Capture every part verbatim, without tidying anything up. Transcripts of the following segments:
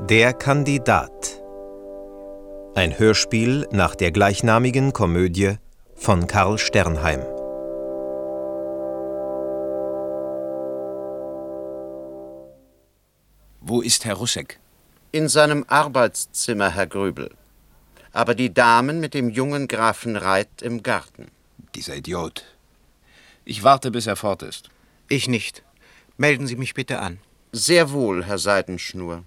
Der Kandidat. Ein Hörspiel nach der gleichnamigen Komödie von Karl Sternheim. Wo ist Herr Russek? In seinem Arbeitszimmer, Herr Grübel. Aber die Damen mit dem jungen Grafen Reit im Garten. Dieser Idiot. Ich warte, bis er fort ist. Ich nicht. Melden Sie mich bitte an. Sehr wohl, Herr Seidenschnur.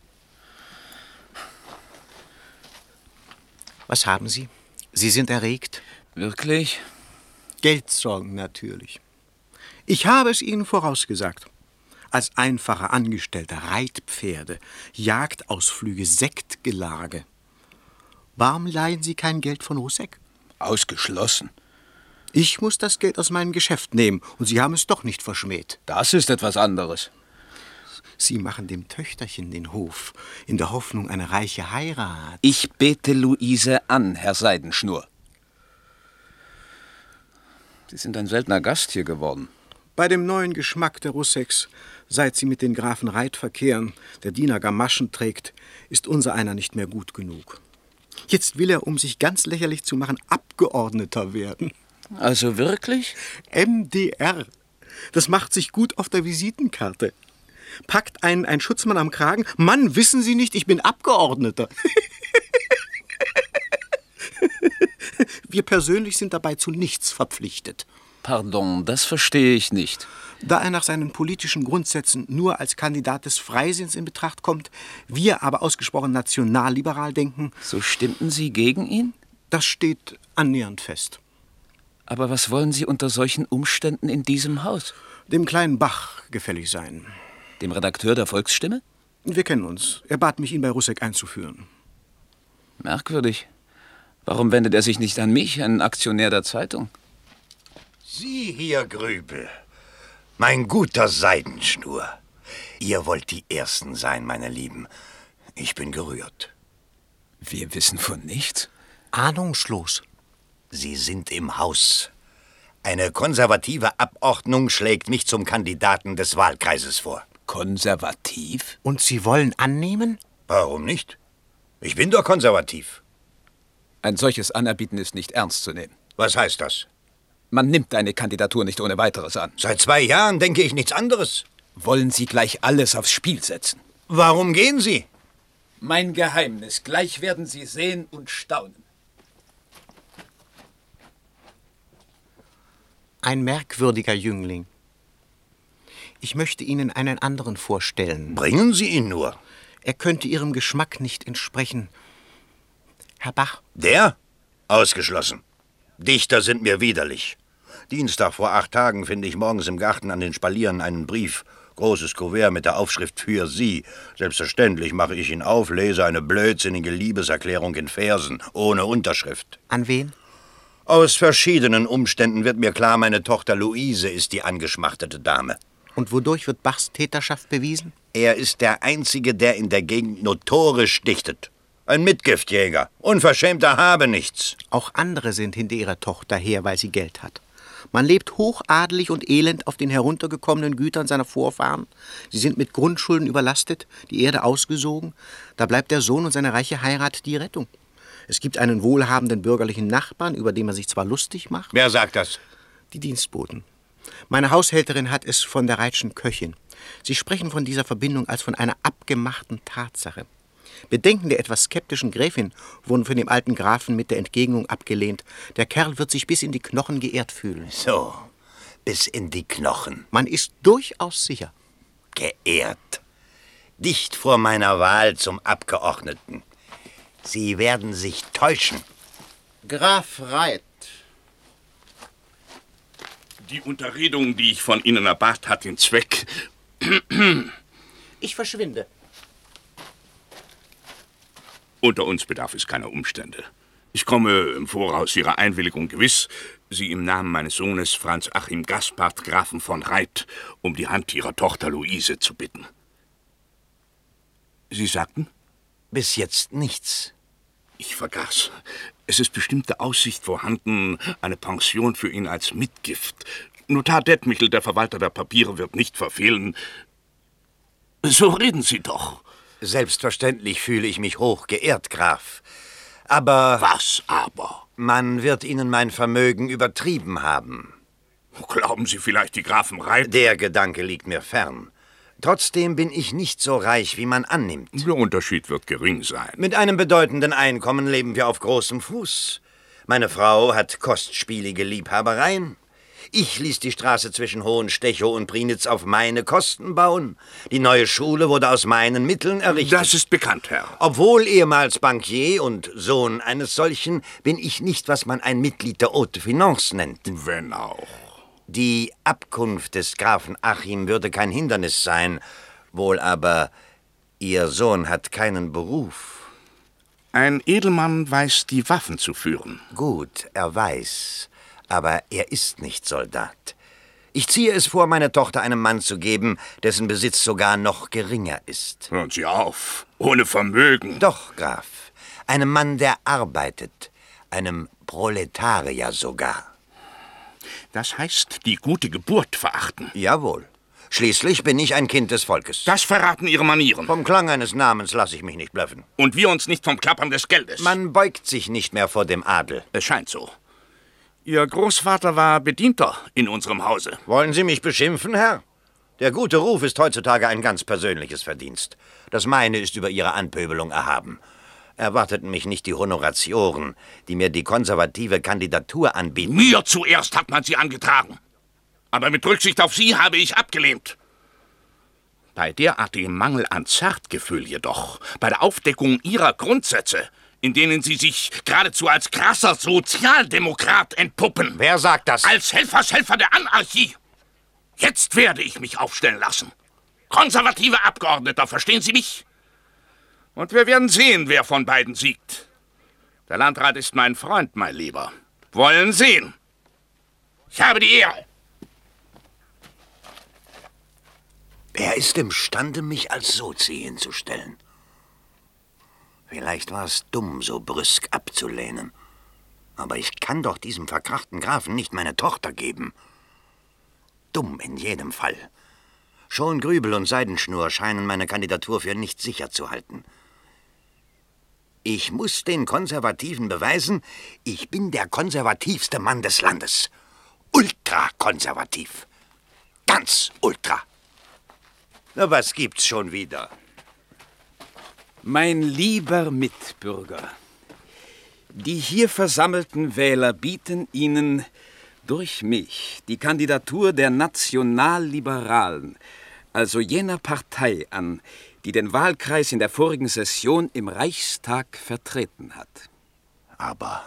Was haben Sie? Sie sind erregt? Wirklich? Geldsorgen natürlich. Ich habe es Ihnen vorausgesagt. Als einfacher Angestellter Reitpferde, Jagdausflüge, Sektgelage. Warum leihen Sie kein Geld von Russek? Ausgeschlossen. Ich muss das Geld aus meinem Geschäft nehmen, und Sie haben es doch nicht verschmäht. Das ist etwas anderes. Sie machen dem Töchterchen den Hof, in der Hoffnung, eine reiche Heirat. Ich bete Luise an, Herr Seidenschnur. Sie sind ein seltener Gast hier geworden. Bei dem neuen Geschmack der Russeks, seit sie mit den Grafen Reit verkehren, der Diener Gamaschen trägt, ist unser einer nicht mehr gut genug. Jetzt will er, um sich ganz lächerlich zu machen, Abgeordneter werden. Also wirklich? M D R. Das macht sich gut auf der Visitenkarte. Packt einen ein Schutzmann am Kragen. Mann, wissen Sie nicht, ich bin Abgeordneter. Wir persönlich sind dabei zu nichts verpflichtet. Pardon, das verstehe ich nicht. Da er nach seinen politischen Grundsätzen nur als Kandidat des Freisinns in Betracht kommt, wir aber ausgesprochen nationalliberal denken... So stimmten Sie gegen ihn? Das steht annähernd fest. Aber was wollen Sie unter solchen Umständen in diesem Haus? Dem kleinen Bach gefällig sein. Dem Redakteur der Volksstimme? Wir kennen uns. Er bat mich, ihn bei Russek einzuführen. Merkwürdig. Warum wendet er sich nicht an mich, einen Aktionär der Zeitung? Sie hier, Grübel. Mein guter Seidenschnur. Ihr wollt die Ersten sein, meine Lieben. Ich bin gerührt. Wir wissen von nichts. Ahnungslos. Sie sind im Haus. Eine konservative Abordnung schlägt mich zum Kandidaten des Wahlkreises vor. Konservativ? Und Sie wollen annehmen? Warum nicht? Ich bin doch konservativ. Ein solches Anerbieten ist nicht ernst zu nehmen. Was heißt das? Man nimmt eine Kandidatur nicht ohne weiteres an. Seit zwei Jahren denke ich nichts anderes. Wollen Sie gleich alles aufs Spiel setzen? Warum gehen Sie? Mein Geheimnis. Gleich werden Sie sehen und staunen. Ein merkwürdiger Jüngling. Ich möchte Ihnen einen anderen vorstellen. Bringen Sie ihn nur. Er könnte Ihrem Geschmack nicht entsprechen. Herr Bach. Der? Ausgeschlossen. Dichter sind mir widerlich. Dienstag vor acht Tagen finde ich morgens im Garten an den Spalieren einen Brief. Großes Kuvert mit der Aufschrift für Sie. Selbstverständlich mache ich ihn auf, lese eine blödsinnige Liebeserklärung in Versen, ohne Unterschrift. An wen? Aus verschiedenen Umständen wird mir klar, meine Tochter Luise ist die angeschmachtete Dame. Und wodurch wird Bachs Täterschaft bewiesen? Er ist der Einzige, der in der Gegend notorisch dichtet. Ein Mitgiftjäger. Unverschämter Habenichts. Auch andere sind hinter ihrer Tochter her, weil sie Geld hat. Man lebt hochadelig und elend auf den heruntergekommenen Gütern seiner Vorfahren. Sie sind mit Grundschulden überlastet, die Erde ausgesogen. Da bleibt der Sohn und seine reiche Heirat die Rettung. Es gibt einen wohlhabenden bürgerlichen Nachbarn, über den man sich zwar lustig macht. Wer sagt das? Die Dienstboten. Meine Haushälterin hat es von der Reitschen Köchin. Sie sprechen von dieser Verbindung als von einer abgemachten Tatsache. Bedenken der etwas skeptischen Gräfin wurden von dem alten Grafen mit der Entgegnung abgelehnt. Der Kerl wird sich bis in die Knochen geehrt fühlen. So, bis in die Knochen. Man ist durchaus sicher. Geehrt. Dicht vor meiner Wahl zum Abgeordneten. Sie werden sich täuschen. Graf Reit. Die Unterredung, die ich von Ihnen erbat, hat den Zweck... Ich verschwinde. Unter uns bedarf es keiner Umstände. Ich komme im Voraus Ihrer Einwilligung gewiss, Sie im Namen meines Sohnes Franz Achim Gaspard, Grafen von Reit, um die Hand Ihrer Tochter Luise zu bitten. Sie sagten? Bis jetzt nichts. Ich vergaß. Es ist bestimmte Aussicht vorhanden, eine Pension für ihn als Mitgift. Notar Detmichel, der Verwalter der Papiere, wird nicht verfehlen. So reden Sie doch. Selbstverständlich fühle ich mich hoch geehrt, Graf. Aber... Was aber? Man wird Ihnen mein Vermögen übertrieben haben. Glauben Sie vielleicht, die Grafen Reit? Der Gedanke liegt mir fern. Trotzdem bin ich nicht so reich, wie man annimmt. Der Unterschied wird gering sein. Mit einem bedeutenden Einkommen leben wir auf großem Fuß. Meine Frau hat kostspielige Liebhabereien. Ich ließ die Straße zwischen Hohenstechow und Prienitz auf meine Kosten bauen. Die neue Schule wurde aus meinen Mitteln errichtet. Das ist bekannt, Herr. Obwohl ehemals Bankier und Sohn eines solchen, bin ich nicht, was man ein Mitglied der Haute Finance nennt. Wenn auch. Die Abkunft des Grafen Achim würde kein Hindernis sein, wohl aber Ihr Sohn hat keinen Beruf. Ein Edelmann weiß, die Waffen zu führen. Gut, er weiß, aber er ist nicht Soldat. Ich ziehe es vor, meine Tochter einem Mann zu geben, dessen Besitz sogar noch geringer ist. Hören Sie auf, ohne Vermögen. Doch, Graf, einem Mann, der arbeitet, einem Proletarier sogar. Das heißt, die gute Geburt verachten. Jawohl. Schließlich bin ich ein Kind des Volkes. Das verraten Ihre Manieren. Vom Klang eines Namens lasse ich mich nicht blöffen. Und wir uns nicht vom Klappern des Geldes. Man beugt sich nicht mehr vor dem Adel. Es scheint so. Ihr Großvater war Bedienter in unserem Hause. Wollen Sie mich beschimpfen, Herr? Der gute Ruf ist heutzutage ein ganz persönliches Verdienst. Das meine ist über Ihre Anpöbelung erhaben. Erwarteten mich nicht die Honoratioren, die mir die konservative Kandidatur anbieten. Mir zuerst hat man sie angetragen. Aber mit Rücksicht auf Sie habe ich abgelehnt. Bei derartigem Mangel an Zartgefühl jedoch, bei der Aufdeckung Ihrer Grundsätze, in denen Sie sich geradezu als krasser Sozialdemokrat entpuppen. Wer sagt das? Als Helfershelfer der Anarchie. Jetzt werde ich mich aufstellen lassen. Konservative Abgeordneter, verstehen Sie mich? Und wir werden sehen, wer von beiden siegt. Der Landrat ist mein Freund, mein Lieber. Wollen sehen. Ich habe die Ehre. Wer ist imstande, mich als Sozi hinzustellen? Vielleicht war es dumm, so brüsk abzulehnen. Aber ich kann doch diesem verkrachten Grafen nicht meine Tochter geben. Dumm in jedem Fall. Schon Grübel und Seidenschnur scheinen meine Kandidatur für nicht sicher zu halten. Ich muss den Konservativen beweisen, ich bin der konservativste Mann des Landes. Ultrakonservativ. Ganz ultra. Na, was gibt's schon wieder? Mein lieber Mitbürger, die hier versammelten Wähler bieten Ihnen durch mich die Kandidatur der Nationalliberalen, also jener Partei an, die den Wahlkreis in der vorigen Session im Reichstag vertreten hat. Aber,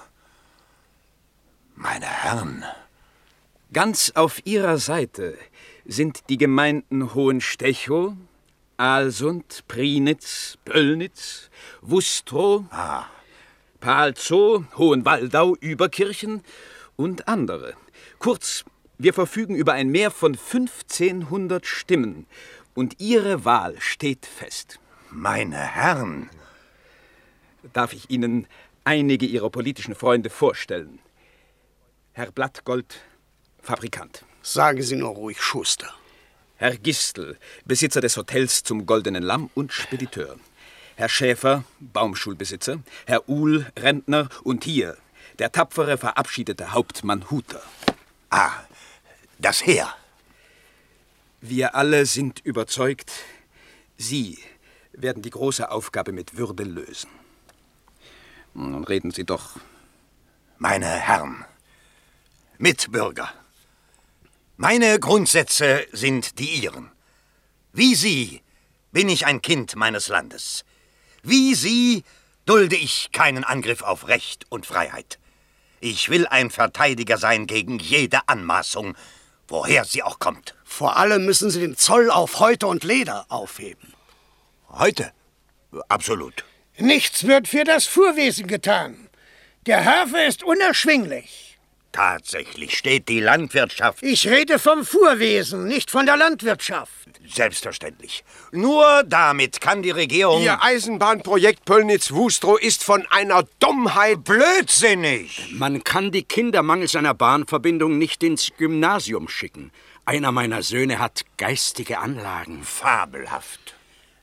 meine Herren... Ganz auf Ihrer Seite sind die Gemeinden Hohenstechow, Alsund, Prienitz, Pöllnitz, Wustrow, Ah. Palzow, Hohenwaldau, Überkirchen und andere. Kurz, wir verfügen über ein Mehr von fünfzehnhundert Stimmen und Ihre Wahl steht fest. Meine Herren... Darf ich Ihnen einige Ihrer politischen Freunde vorstellen? Herr Blattgold, Fabrikant. Sagen Sie nur ruhig Schuster. Herr Gistel, Besitzer des Hotels zum Goldenen Lamm und Spediteur. Herr Schäfer, Baumschulbesitzer. Herr Uhl, Rentner. Und hier, der tapfere, verabschiedete Hauptmann Huter. Ah, das Heer. Wir alle sind überzeugt, Sie werden die große Aufgabe mit Würde lösen. Nun reden Sie doch. Meine Herren, Mitbürger, meine Grundsätze sind die Ihren. Wie Sie bin ich ein Kind meines Landes. Wie Sie dulde ich keinen Angriff auf Recht und Freiheit. Ich will ein Verteidiger sein gegen jede Anmaßung, woher sie auch kommt. Vor allem müssen Sie den Zoll auf Häute und Leder aufheben. Heute? Absolut. Nichts wird für das Fuhrwesen getan. Der Hafer ist unerschwinglich. Tatsächlich steht die Landwirtschaft... Ich rede vom Fuhrwesen, nicht von der Landwirtschaft. Selbstverständlich. Nur damit kann die Regierung... Ihr Eisenbahnprojekt Pöllnitz-Wustrow ist von einer Dummheit... Blödsinnig! Man kann die Kinder mangels einer Bahnverbindung nicht ins Gymnasium schicken. Einer meiner Söhne hat geistige Anlagen. Fabelhaft.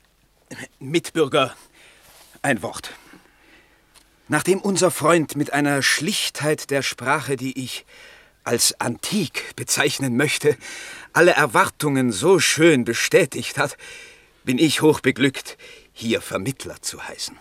Mitbürger, ein Wort. Nachdem unser Freund mit einer Schlichtheit der Sprache, die ich als antik bezeichnen möchte, alle Erwartungen so schön bestätigt hat, bin ich hochbeglückt, hier Vermittler zu heißen.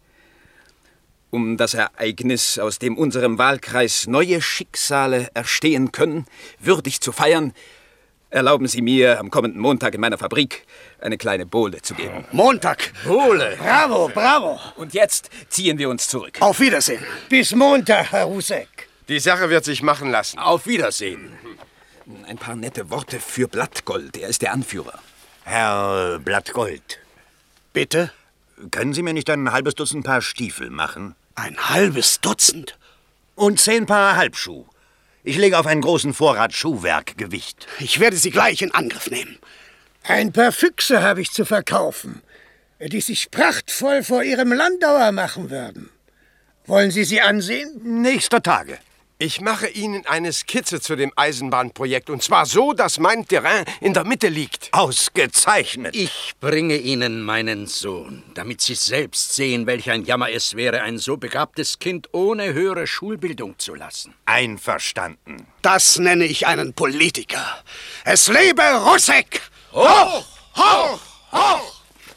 Um das Ereignis, aus dem unserem Wahlkreis neue Schicksale erstehen können, würdig zu feiern, erlauben Sie mir, am kommenden Montag in meiner Fabrik eine kleine Bowle zu geben. Montag? Bowle! Bravo, bravo! Und jetzt ziehen wir uns zurück. Auf Wiedersehen. Bis Montag, Herr Rusek. Die Sache wird sich machen lassen. Auf Wiedersehen. Ein paar nette Worte für Blattgold. Er ist der Anführer. Herr Blattgold. Bitte? Können Sie mir nicht ein halbes Dutzend Paar Stiefel machen? Ein halbes Dutzend? Und zehn Paar Halbschuh. Ich lege auf einen großen Vorrat Schuhwerkgewicht. Ich werde Sie gleich in Angriff nehmen. Ein paar Füchse habe ich zu verkaufen, die sich prachtvoll vor Ihrem Landauer machen würden. Wollen Sie sie ansehen? Nächster Tage. Ich mache Ihnen eine Skizze zu dem Eisenbahnprojekt, und zwar so, dass mein Terrain in der Mitte liegt. Ausgezeichnet. Ich bringe Ihnen meinen Sohn, damit Sie selbst sehen, welch ein Jammer es wäre, ein so begabtes Kind ohne höhere Schulbildung zu lassen. Einverstanden. Das nenne ich einen Politiker. Es lebe Rusek! Hoch! Hoch! Hoch!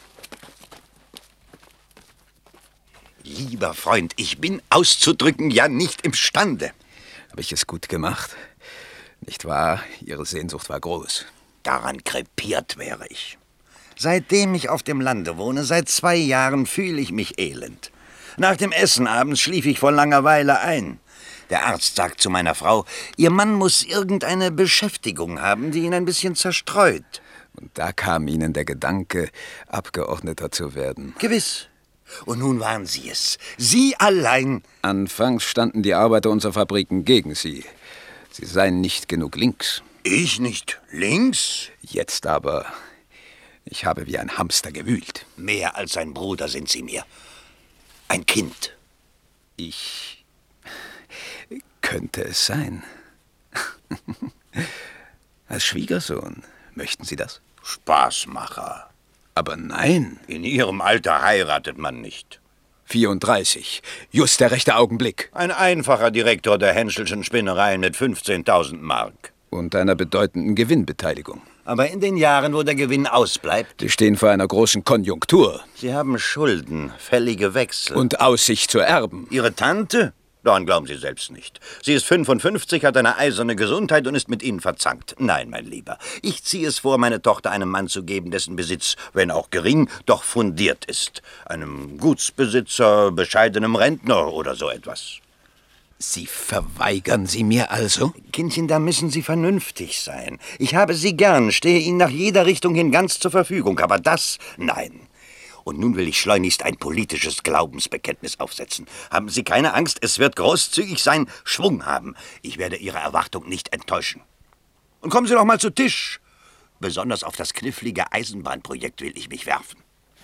Lieber Freund, ich bin auszudrücken ja nicht imstande. Habe ich es gut gemacht? Nicht wahr? Ihre Sehnsucht war groß. Daran krepiert wäre ich. Seitdem ich auf dem Lande wohne, seit zwei Jahren, fühle ich mich elend. Nach dem Essen abends schlief ich vor Langeweile ein. Der Arzt sagt zu meiner Frau, ihr Mann muss irgendeine Beschäftigung haben, die ihn ein bisschen zerstreut. Und da kam Ihnen der Gedanke, Abgeordneter zu werden. Gewiss. Und nun waren Sie es. Sie allein. Anfangs standen die Arbeiter unserer Fabriken gegen Sie. Sie seien nicht genug links. Ich nicht links? Jetzt aber, ich habe wie ein Hamster gewühlt. Mehr als ein Bruder sind Sie mir. Ein Kind. Ich... könnte es sein. Als Schwiegersohn, möchten Sie das? Spaßmacher. Aber nein. In Ihrem Alter heiratet man nicht. vierunddreißig. Just der rechte Augenblick. Ein einfacher Direktor der Henschelschen Spinnereien mit fünfzehntausend Mark. Und einer bedeutenden Gewinnbeteiligung. Aber in den Jahren, wo der Gewinn ausbleibt... Sie stehen vor einer großen Konjunktur. Sie haben Schulden, fällige Wechsel. Und Aussicht zu erben. Ihre Tante? Daran glauben Sie selbst nicht. Sie ist fünfundfünfzig, hat eine eiserne Gesundheit und ist mit Ihnen verzankt. Nein, mein Lieber, ich ziehe es vor, meine Tochter einem Mann zu geben, dessen Besitz, wenn auch gering, doch fundiert ist. Einem Gutsbesitzer, bescheidenem Rentner oder so etwas. Sie verweigern sie mir also? Kindchen, da müssen Sie vernünftig sein. Ich habe Sie gern, stehe Ihnen nach jeder Richtung hin ganz zur Verfügung, aber das, nein. Und nun will ich schleunigst ein politisches Glaubensbekenntnis aufsetzen. Haben Sie keine Angst, es wird großzügig sein, Schwung haben. Ich werde Ihre Erwartung nicht enttäuschen. Und kommen Sie doch mal zu Tisch. Besonders auf das knifflige Eisenbahnprojekt will ich mich werfen.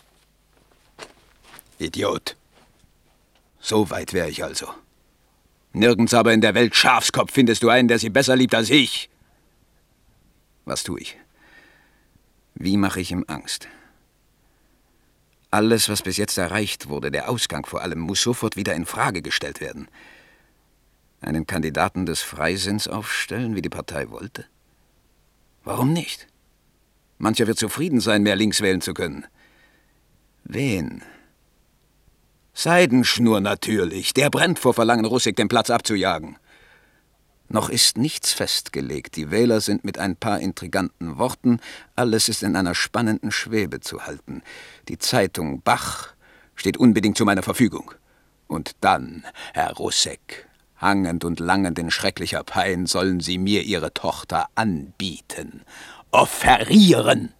Idiot. So weit wäre ich also. Nirgends aber in der Welt Schafskopf findest du einen, der sie besser liebt als ich. Was tue ich? Wie mache ich ihm Angst? Alles, was bis jetzt erreicht wurde, der Ausgang vor allem, muss sofort wieder in Frage gestellt werden. Einen Kandidaten des Freisinns aufstellen, wie die Partei wollte? Warum nicht? Mancher wird zufrieden sein, mehr links wählen zu können. Wen? Seidenschnur natürlich. Der brennt vor Verlangen, Rusek den Platz abzujagen. Noch ist nichts festgelegt. Die Wähler sind mit ein paar intriganten Worten, alles ist in einer spannenden Schwebe zu halten. Die Zeitung Bach steht unbedingt zu meiner Verfügung. Und dann, Herr Rusek, hangend und langend in schrecklicher Pein, sollen Sie mir Ihre Tochter anbieten. Offerieren!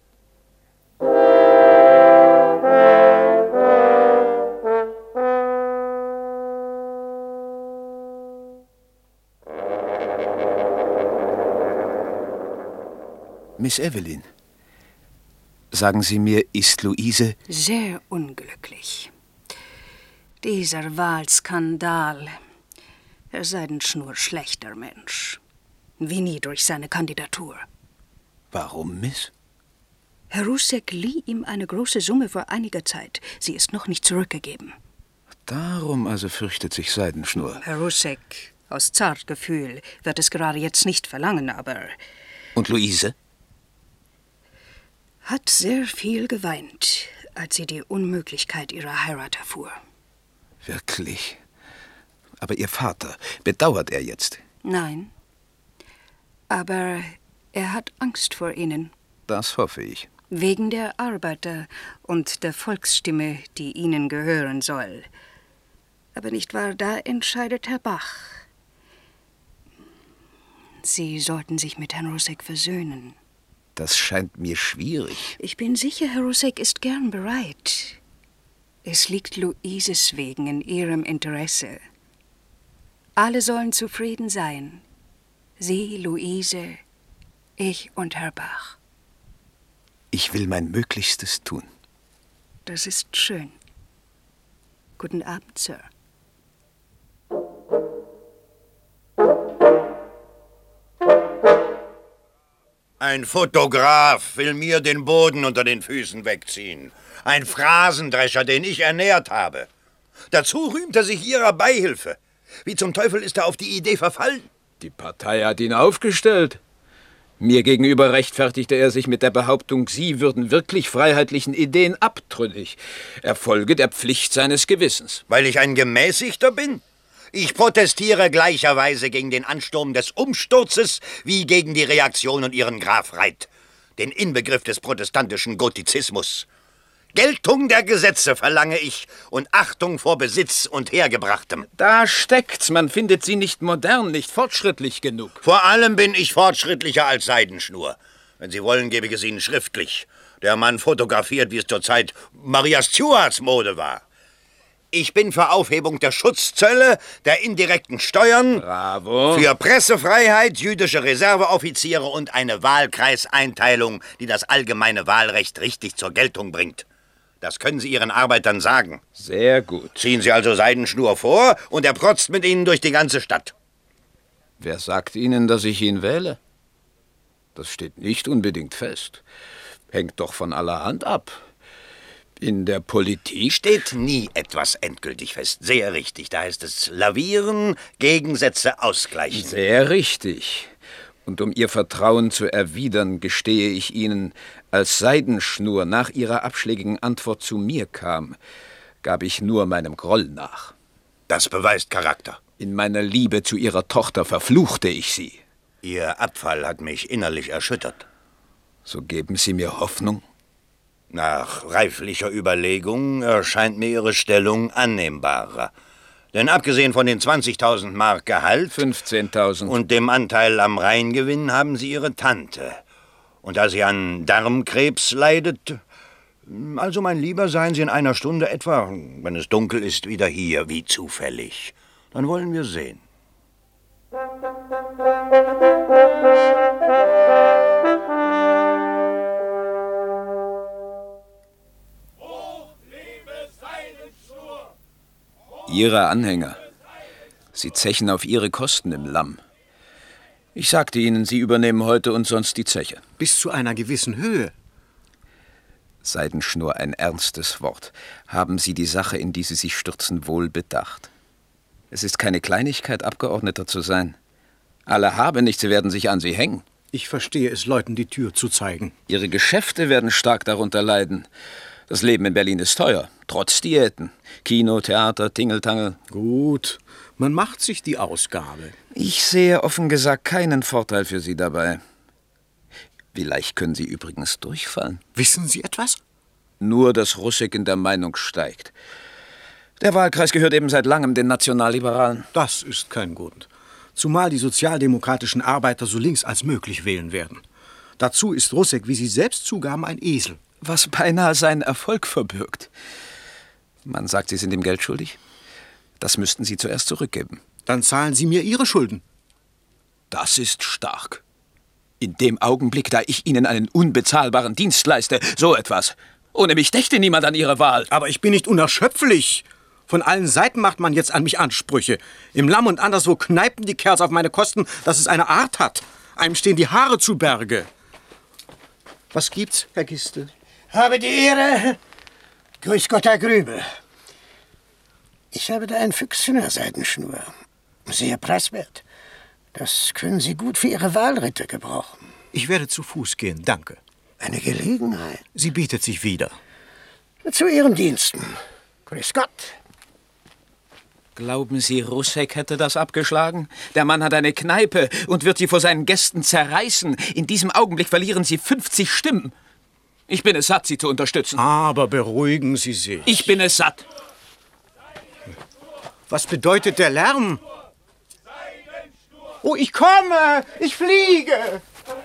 Miss Evelyn, sagen Sie mir, ist Luise... Sehr unglücklich. Dieser Wahlskandal. Er sei ein nur schlechter Mensch. Wie nie durch seine Kandidatur. Warum, Miss? Herr Rusek lieh ihm eine große Summe vor einiger Zeit. Sie ist noch nicht zurückgegeben. Darum also fürchtet sich Seidenschnur. Herr Rusek, aus Zartgefühl, wird es gerade jetzt nicht verlangen, aber... Und Luise? Hat sehr viel geweint, als sie die Unmöglichkeit ihrer Heirat erfuhr. Wirklich? Aber Ihr Vater, bedauert er jetzt? Nein. Aber er hat Angst vor Ihnen. Das hoffe ich. Wegen der Arbeiter und der Volksstimme, die Ihnen gehören soll. Aber nicht wahr, da entscheidet Herr Bach. Sie sollten sich mit Herrn Rusek versöhnen. Das scheint mir schwierig. Ich bin sicher, Herr Rusek ist gern bereit. Es liegt Luises wegen in Ihrem Interesse. Alle sollen zufrieden sein. Sie, Luise, ich und Herr Bach. Ich will mein Möglichstes tun. Das ist schön. Guten Abend, Sir. Ein Fotograf will mir den Boden unter den Füßen wegziehen. Ein Phrasendrescher, den ich ernährt habe. Dazu rühmt er sich Ihrer Beihilfe. Wie zum Teufel ist er auf die Idee verfallen? Die Partei hat ihn aufgestellt. Mir gegenüber rechtfertigte er sich mit der Behauptung, Sie würden wirklich freiheitlichen Ideen abtrünnig. Er folge der Pflicht seines Gewissens. Weil ich ein Gemäßigter bin? Ich protestiere gleicherweise gegen den Ansturm des Umsturzes wie gegen die Reaktion und ihren Graf Reit, den Inbegriff des protestantischen Gotizismus. Geltung der Gesetze verlange ich und Achtung vor Besitz und Hergebrachtem. Da steckt's. Man findet sie nicht modern, nicht fortschrittlich genug. Vor allem bin ich fortschrittlicher als Seidenschnur. Wenn Sie wollen, gebe ich es Ihnen schriftlich. Der Mann fotografiert, wie es zur Zeit Maria Stuarts Mode war. Ich bin für Aufhebung der Schutzzölle, der indirekten Steuern, Bravo. Für Pressefreiheit, jüdische Reserveoffiziere und eine Wahlkreiseinteilung, die das allgemeine Wahlrecht richtig zur Geltung bringt. Das können Sie Ihren Arbeitern sagen. Sehr gut. Ziehen Sie also Seidenschnur vor und er protzt mit Ihnen durch die ganze Stadt. Wer sagt Ihnen, dass ich ihn wähle? Das steht nicht unbedingt fest. Hängt doch von allerhand ab. In der Politik steht nie etwas endgültig fest. Sehr richtig. Da heißt es lavieren, Gegensätze ausgleichen. Sehr richtig. Und um Ihr Vertrauen zu erwidern, gestehe ich Ihnen, als Seidenschnur nach Ihrer abschlägigen Antwort zu mir kam, gab ich nur meinem Groll nach. Das beweist Charakter. In meiner Liebe zu Ihrer Tochter verfluchte ich sie. Ihr Abfall hat mich innerlich erschüttert. So geben Sie mir Hoffnung? Nach reiflicher Überlegung erscheint mir Ihre Stellung annehmbarer. Denn abgesehen von den zwanzigtausend Mark Gehalt, fünfzehntausend und dem Anteil am Reingewinn haben Sie Ihre Tante. Und da sie an Darmkrebs leidet, also mein Lieber, seien Sie in einer Stunde etwa, wenn es dunkel ist, wieder hier, wie zufällig. Dann wollen wir sehen. Ihre Anhänger. Sie zechen auf Ihre Kosten im Lamm. Ich sagte Ihnen, Sie übernehmen heute und sonst die Zeche. Bis zu einer gewissen Höhe. Seidenschnur, ein ernstes Wort. Haben Sie die Sache, in die Sie sich stürzen, wohl bedacht? Es ist keine Kleinigkeit, Abgeordneter zu sein. Alle Habenichtse werden sich an Sie hängen. Ich verstehe es, Leuten die Tür zu zeigen. Ihre Geschäfte werden stark darunter leiden. Das Leben in Berlin ist teuer, trotz Diäten. Kino, Theater, Tingeltangel. Gut, man macht sich die Ausgabe. Ich sehe offen gesagt keinen Vorteil für Sie dabei. Wie leicht können Sie übrigens durchfallen? Wissen Sie etwas? Nur, dass Rusek in der Meinung steigt. Der Wahlkreis gehört eben seit langem den Nationalliberalen. Das ist kein Grund. Zumal die sozialdemokratischen Arbeiter so links als möglich wählen werden. Dazu ist Rusek, wie Sie selbst zugaben, ein Esel. Was beinahe seinen Erfolg verbirgt. Man sagt, Sie sind ihm Geld schuldig. Das müssten Sie zuerst zurückgeben. Dann zahlen Sie mir Ihre Schulden. Das ist stark. In dem Augenblick, da ich Ihnen einen unbezahlbaren Dienst leiste, so etwas. Ohne mich dächte niemand an Ihre Wahl. Aber ich bin nicht unerschöpflich. Von allen Seiten macht man jetzt an mich Ansprüche. Im Lamm und anderswo kneipen die Kerls auf meine Kosten, dass es eine Art hat. Einem stehen die Haare zu Berge. Was gibt's, Herr Giste? Habe die Ehre. Grüß Gott, Herr Grübel. Ich habe da ein Füchschen in der Seidenschnur. Sehr preiswert. Das können Sie gut für Ihre Wahlritte gebrauchen. Ich werde zu Fuß gehen, danke. Eine Gelegenheit. Sie bietet sich wieder. Zu Ihren Diensten. Grüß Gott. Glauben Sie, Russek hätte das abgeschlagen? Der Mann hat eine Kneipe und wird sie vor seinen Gästen zerreißen. In diesem Augenblick verlieren Sie fünfzig Stimmen. Ich bin es satt, Sie zu unterstützen. Aber beruhigen Sie sich. Ich bin es satt. Was bedeutet der Lärm? Oh, ich komme! Ich fliege!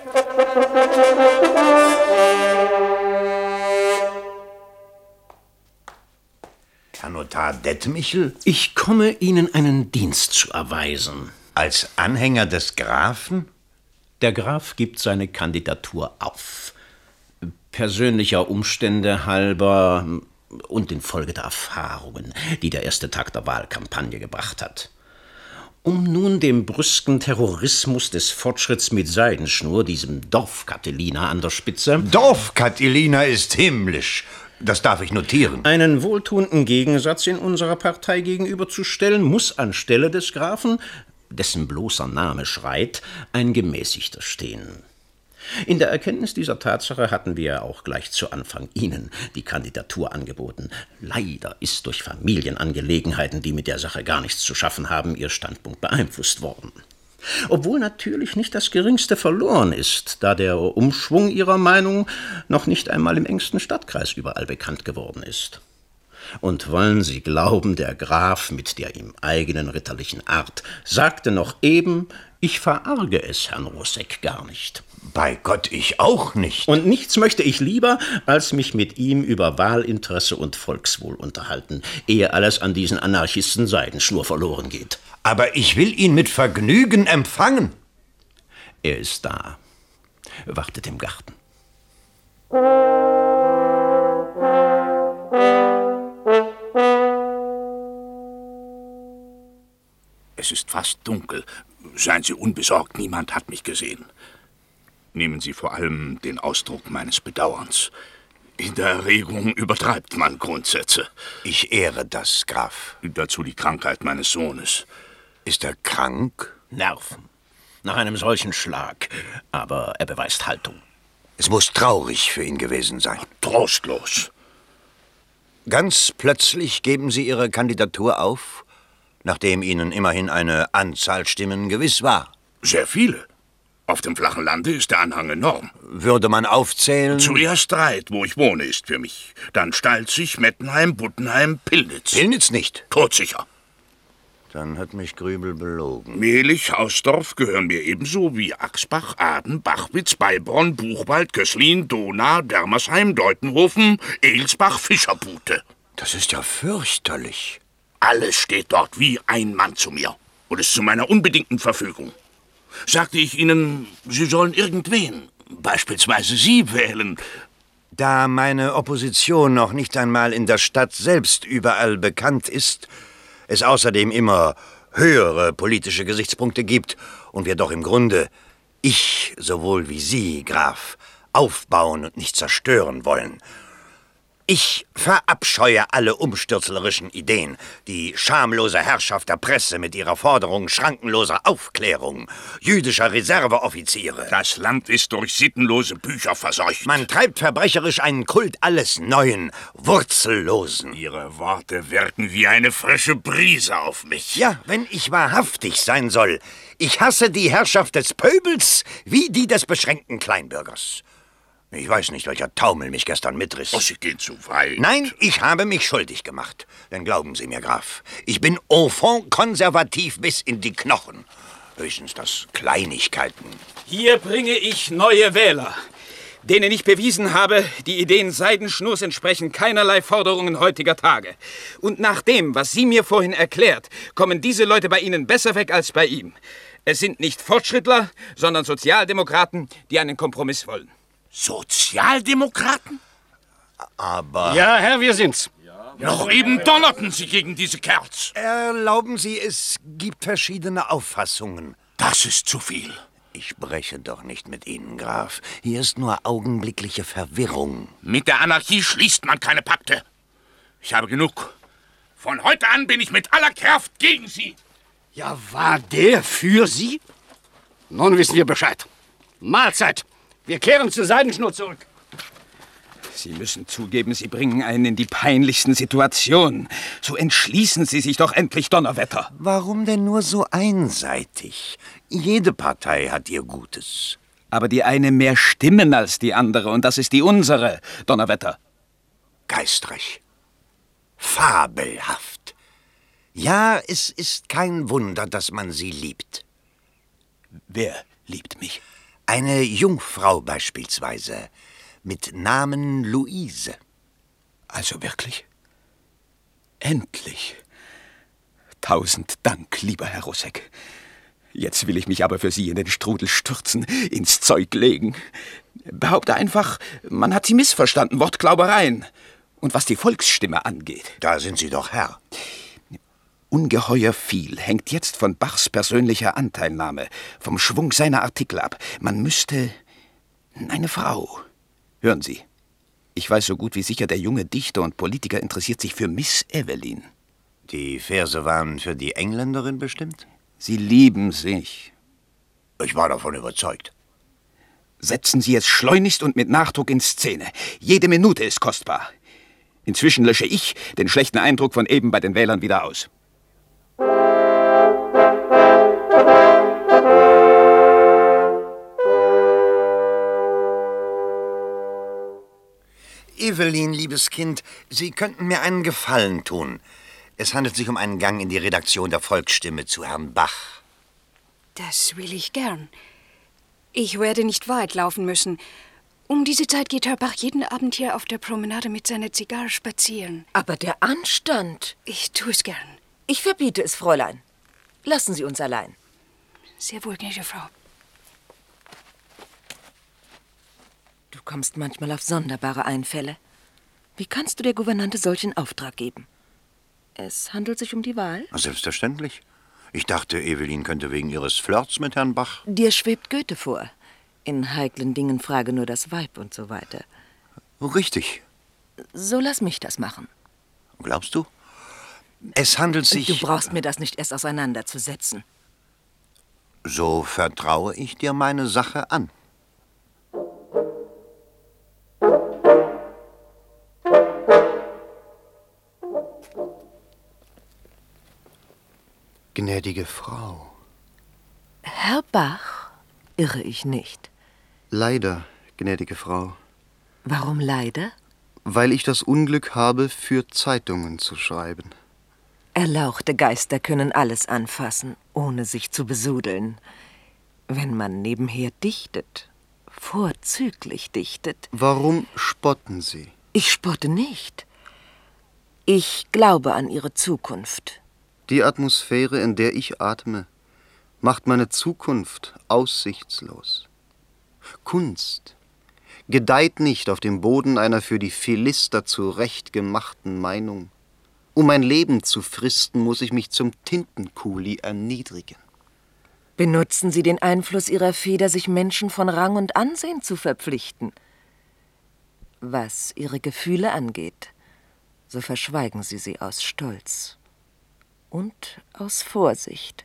Herr Notar Detmichel? Ich komme Ihnen einen Dienst zu erweisen. Als Anhänger des Grafen? Der Graf gibt seine Kandidatur auf. Persönlicher Umstände halber und infolge der Erfahrungen, die der erste Tag der Wahlkampagne gebracht hat. Um nun dem brüsken Terrorismus des Fortschritts mit Seidenschnur, diesem Dorfkatiliner an der Spitze... Dorfkatiliner ist himmlisch. Das darf ich notieren. Einen wohltuenden Gegensatz in unserer Partei gegenüberzustellen, muss anstelle des Grafen, dessen bloßer Name schreit, ein Gemäßigter stehen. In der Erkenntnis dieser Tatsache hatten wir auch gleich zu Anfang Ihnen die Kandidatur angeboten. Leider ist durch Familienangelegenheiten, die mit der Sache gar nichts zu schaffen haben, Ihr Standpunkt beeinflusst worden. Obwohl natürlich nicht das Geringste verloren ist, da der Umschwung Ihrer Meinung noch nicht einmal im engsten Stadtkreis überall bekannt geworden ist. Und wollen Sie glauben, der Graf mit der ihm eigenen ritterlichen Art sagte noch eben, ich verarge es Herrn Russek gar nicht. Bei Gott, ich auch nicht. Und nichts möchte ich lieber, als mich mit ihm über Wahlinteresse und Volkswohl unterhalten, ehe alles an diesen Anarchisten Seidenschnur verloren geht. Aber ich will ihn mit Vergnügen empfangen. Er ist da, wartet im Garten. Es ist fast dunkel. Seien Sie unbesorgt, niemand hat mich gesehen. Nehmen Sie vor allem den Ausdruck meines Bedauerns. In der Erregung übertreibt man Grundsätze. Ich ehre das, Graf. Dazu die Krankheit meines Sohnes. Ist er krank? Nerven. Nach einem solchen Schlag. Aber er beweist Haltung. Es muss traurig für ihn gewesen sein. Trostlos. Ganz plötzlich geben Sie Ihre Kandidatur auf, nachdem Ihnen immerhin eine Anzahl Stimmen gewiss war. Sehr viele. Auf dem flachen Lande ist der Anhang enorm. Würde man aufzählen? Zuerst Reit, wo ich wohne, ist für mich. Dann Stalzig, Mettenheim, Buttenheim, Pillnitz. Pillnitz nicht? Todsicher. Dann hat mich Grübel belogen. Mehlich, Hausdorf gehören mir ebenso wie Axbach, Aden, Bachwitz, Beibronn, Buchwald, Köslin, Donau, Dermersheim, Deutenhofen, Elsbach, Fischerpute. Das ist ja fürchterlich. Alles steht dort wie ein Mann zu mir und ist zu meiner unbedingten Verfügung. Sagte ich Ihnen, Sie sollen irgendwen, beispielsweise Sie, wählen. Da meine Opposition noch nicht einmal in der Stadt selbst überall bekannt ist, es außerdem immer höhere politische Gesichtspunkte gibt und wir doch im Grunde, ich sowohl wie Sie, Graf, aufbauen und nicht zerstören wollen. Ich verabscheue alle umstürzlerischen Ideen, die schamlose Herrschaft der Presse mit ihrer Forderung schrankenloser Aufklärung, jüdischer Reserveoffiziere. Das Land ist durch sittenlose Bücher verseucht. Man treibt verbrecherisch einen Kult alles Neuen, Wurzellosen. Ihre Worte wirken wie eine frische Brise auf mich. Ja, wenn ich wahrhaftig sein soll. Ich hasse die Herrschaft des Pöbels wie die des beschränkten Kleinbürgers. Ich weiß nicht, welcher Taumel mich gestern mitriss. Oh, Sie gehen zu weit. Nein, ich habe mich schuldig gemacht. Denn glauben Sie mir, Graf, ich bin au fond konservativ bis in die Knochen. Höchstens das Kleinigkeiten. Hier bringe ich neue Wähler, denen ich bewiesen habe, die Ideen Seidenschnurs entsprechen keinerlei Forderungen heutiger Tage. Und nach dem, was Sie mir vorhin erklärt, kommen diese Leute bei Ihnen besser weg als bei ihm. Es sind nicht Fortschrittler, sondern Sozialdemokraten, die einen Kompromiss wollen. Sozialdemokraten? Aber... Ja, Herr, wir sind's. Ja, noch eben donnerten Sie gegen diese Kerls. Erlauben Sie, es gibt verschiedene Auffassungen. Das ist zu viel. Ich breche doch nicht mit Ihnen, Graf. Hier ist nur augenblickliche Verwirrung. Mit der Anarchie schließt man keine Pakte. Ich habe genug. Von heute an bin ich mit aller Kraft gegen Sie. Ja, war der für Sie? Nun wissen wir Bescheid. Mahlzeit. Wir kehren zur Seidenschnur zurück. Sie müssen zugeben, Sie bringen einen in die peinlichsten Situationen. So entschließen Sie sich doch endlich, Donnerwetter. Warum denn nur so einseitig? Jede Partei hat ihr Gutes. Aber die eine mehr Stimmen als die andere, und das ist die unsere, Donnerwetter. Geistreich. Fabelhaft. Ja, es ist kein Wunder, dass man sie liebt. Wer liebt mich? Eine Jungfrau beispielsweise, mit Namen Luise. Also wirklich? Endlich. Tausend Dank, lieber Herr Rossek. Jetzt will ich mich aber für Sie in den Strudel stürzen, ins Zeug legen. Behaupte einfach, man hat Sie missverstanden, Wortglaubereien. Und was die Volksstimme angeht... Da sind Sie doch Herr. Ungeheuer viel hängt jetzt von Bachs persönlicher Anteilnahme, vom Schwung seiner Artikel ab. Man müsste... eine Frau... Hören Sie, ich weiß so gut wie sicher, der junge Dichter und Politiker interessiert sich für Miss Evelyn. Die Verse waren für die Engländerin bestimmt? Sie lieben sich. Ich war davon überzeugt. Setzen Sie es schleunigst und mit Nachdruck in Szene. Jede Minute ist kostbar. Inzwischen lösche ich den schlechten Eindruck von eben bei den Wählern wieder aus. Evelyn, liebes Kind, Sie könnten mir einen Gefallen tun. Es handelt sich um einen Gang in die Redaktion der Volksstimme zu Herrn Bach. Das will ich gern. Ich werde nicht weit laufen müssen. Um diese Zeit geht Herr Bach jeden Abend hier auf der Promenade mit seiner Zigarre spazieren. Aber der Anstand. Ich tue es gern. Ich verbiete es, Fräulein. Lassen Sie uns allein. Sehr wohl, gnädige Frau. Du kommst manchmal auf sonderbare Einfälle. Wie kannst du der Gouvernante solchen Auftrag geben? Es handelt sich um die Wahl? Selbstverständlich. Ich dachte, Evelyn könnte wegen ihres Flirts mit Herrn Bach... Dir schwebt Goethe vor. In heiklen Dingen frage nur das Weib und so weiter. Richtig. So lass mich das machen. Glaubst du? Es handelt sich... Du brauchst mir das nicht erst auseinanderzusetzen. So vertraue ich dir meine Sache an. Gnädige Frau. Herr Bach, irre ich nicht? Leider, gnädige Frau. Warum leider? Weil ich das Unglück habe, für Zeitungen zu schreiben. Erlauchte Geister können alles anfassen, ohne sich zu besudeln. Wenn man nebenher dichtet, vorzüglich dichtet... Warum spotten Sie? Ich spotte nicht. Ich glaube an Ihre Zukunft. Die Atmosphäre, in der ich atme, macht meine Zukunft aussichtslos. Kunst gedeiht nicht auf dem Boden einer für die Philister zurechtgemachten Meinung. Um mein Leben zu fristen, muss ich mich zum Tintenkuli erniedrigen. Benutzen Sie den Einfluss Ihrer Feder, sich Menschen von Rang und Ansehen zu verpflichten. Was Ihre Gefühle angeht, so verschweigen Sie sie aus Stolz und aus Vorsicht.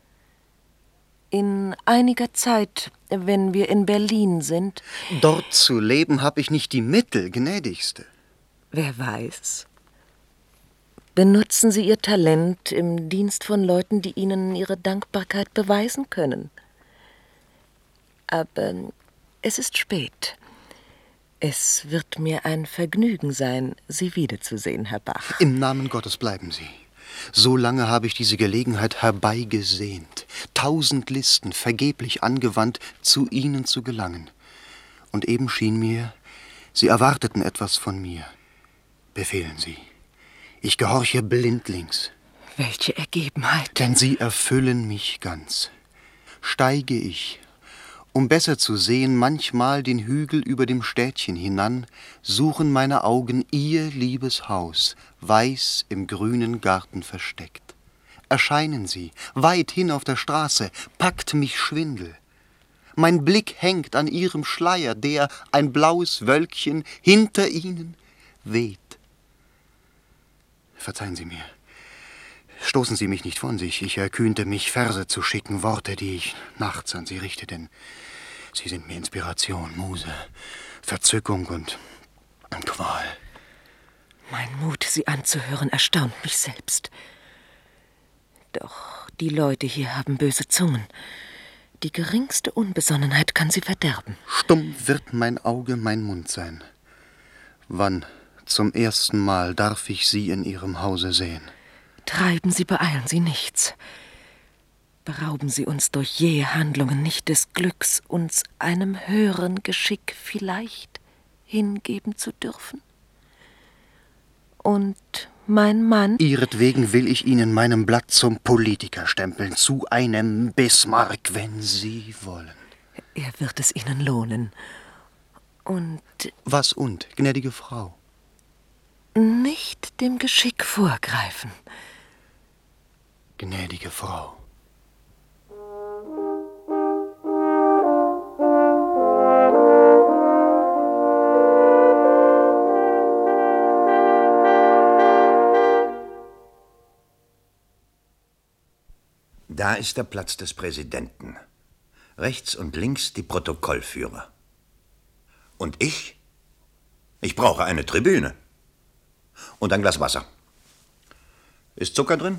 In einiger Zeit, wenn wir in Berlin sind... Dort zu leben, habe ich nicht die Mittel, gnädigste. Wer weiß. Benutzen Sie Ihr Talent im Dienst von Leuten, die Ihnen ihre Dankbarkeit beweisen können. Aber es ist spät. Es wird mir ein Vergnügen sein, Sie wiederzusehen, Herr Bach. Im Namen Gottes bleiben Sie. So lange habe ich diese Gelegenheit herbeigesehnt, tausend Listen vergeblich angewandt, zu Ihnen zu gelangen. Und eben schien mir, Sie erwarteten etwas von mir. Befehlen Sie. Ich gehorche blindlings. Welche Ergebenheit. Denn Sie erfüllen mich ganz. Steige ich, um besser zu sehen, manchmal den Hügel über dem Städtchen hinan, suchen meine Augen Ihr liebes Haus, weiß im grünen Garten versteckt. Erscheinen Sie, weit hin auf der Straße, packt mich Schwindel. Mein Blick hängt an ihrem Schleier, der, ein blaues Wölkchen, hinter ihnen weht. Verzeihen Sie mir. Stoßen Sie mich nicht von sich. Ich erkühnte mich, Verse zu schicken, Worte, die ich nachts an Sie richte, denn Sie sind mir Inspiration, Muse, Verzückung und, und Qual. Mein Mut, Sie anzuhören, erstaunt mich selbst. Doch die Leute hier haben böse Zungen. Die geringste Unbesonnenheit kann sie verderben. Stumm wird mein Auge, mein Mund sein. Wann zum ersten Mal darf ich Sie in Ihrem Hause sehen? Treiben Sie, beeilen Sie nichts. Berauben Sie uns durch jähe Handlungen nicht des Glücks, uns einem höheren Geschick vielleicht hingeben zu dürfen. Und mein Mann? Ihretwegen will ich Ihnen meinem Blatt zum Politiker stempeln, zu einem Bismarck, wenn Sie wollen. Er wird es Ihnen lohnen. Und... Was und, gnädige Frau? Nicht dem Geschick vorgreifen. Gnädige Frau. Da ist der Platz des Präsidenten. Rechts und links die Protokollführer. Und ich? Ich brauche eine Tribüne. Und ein Glas Wasser. Ist Zucker drin?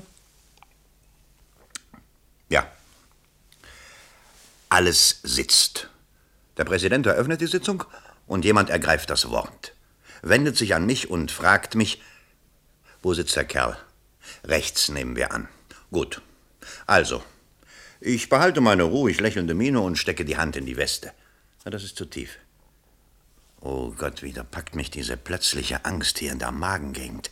Ja. Alles sitzt. Der Präsident eröffnet die Sitzung und jemand ergreift das Wort. Wendet sich an mich und fragt mich, wo sitzt der Kerl? Rechts nehmen wir an. Gut. Also, ich behalte meine ruhig lächelnde Miene und stecke die Hand in die Weste. Na, das ist zu tief. Oh Gott, wieder packt mich diese plötzliche Angst hier in der Magengegend.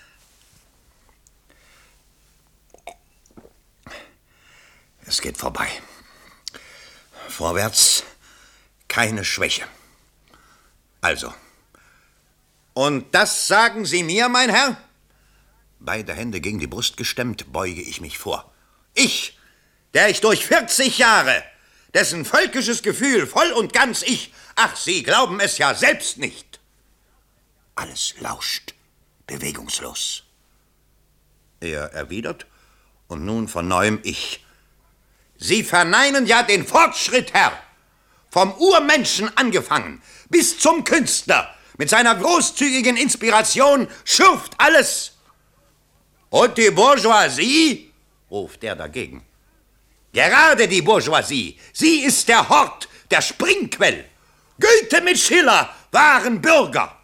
Es geht vorbei. Vorwärts, keine Schwäche. Also, und das sagen Sie mir, mein Herr? Beide Hände gegen die Brust gestemmt, beuge ich mich vor. Ich, der ich durch vierzig Jahre, dessen völkisches Gefühl voll und ganz ich, ach, Sie glauben es ja selbst nicht. Alles lauscht, bewegungslos. Er erwidert, und nun von neuem ich. Sie verneinen ja den Fortschritt, Herr. Vom Urmenschen angefangen bis zum Künstler. Mit seiner großzügigen Inspiration schürft alles. Und die Bourgeoisie, ruft er dagegen. Gerade die Bourgeoisie, sie ist der Hort, der Springquell. Goethe mit Schiller waren Bürger.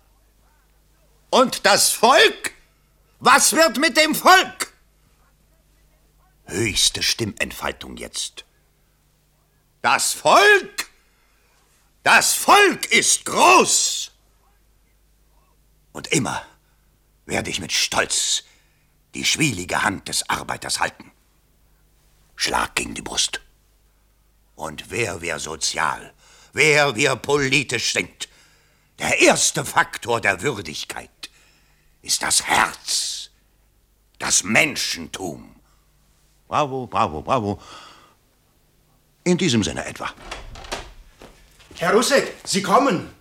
Und das Volk? Was wird mit dem Volk? Höchste Stimmentfaltung jetzt. Das Volk? Das Volk ist groß. Und immer werde ich mit Stolz die schwielige Hand des Arbeiters halten. Schlag gegen die Brust. Und wer wir sozial, wer wir politisch sind, der erste Faktor der Würdigkeit ist das Herz, das Menschentum. Bravo, bravo, bravo. In diesem Sinne etwa. Herr Russek, Sie kommen.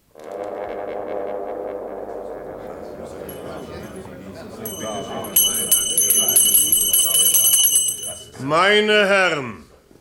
Meine Herren,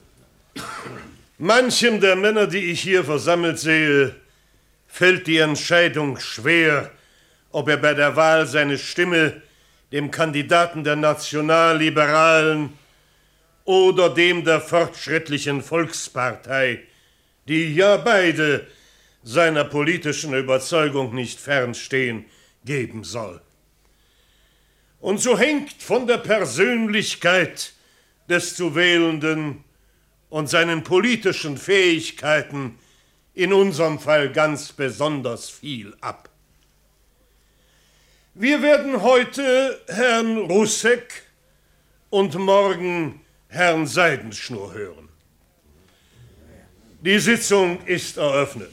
manchem der Männer, die ich hier versammelt sehe, fällt die Entscheidung schwer, ob er bei der Wahl seine Stimme dem Kandidaten der Nationalliberalen oder dem der Fortschrittlichen Volkspartei, die ja beide seiner politischen Überzeugung nicht fernstehen, geben soll. Und so hängt von der Persönlichkeit des zu Wählenden und seinen politischen Fähigkeiten in unserem Fall ganz besonders viel ab. Wir werden heute Herrn Russek und morgen Herrn Seidenschnur hören. Die Sitzung ist eröffnet.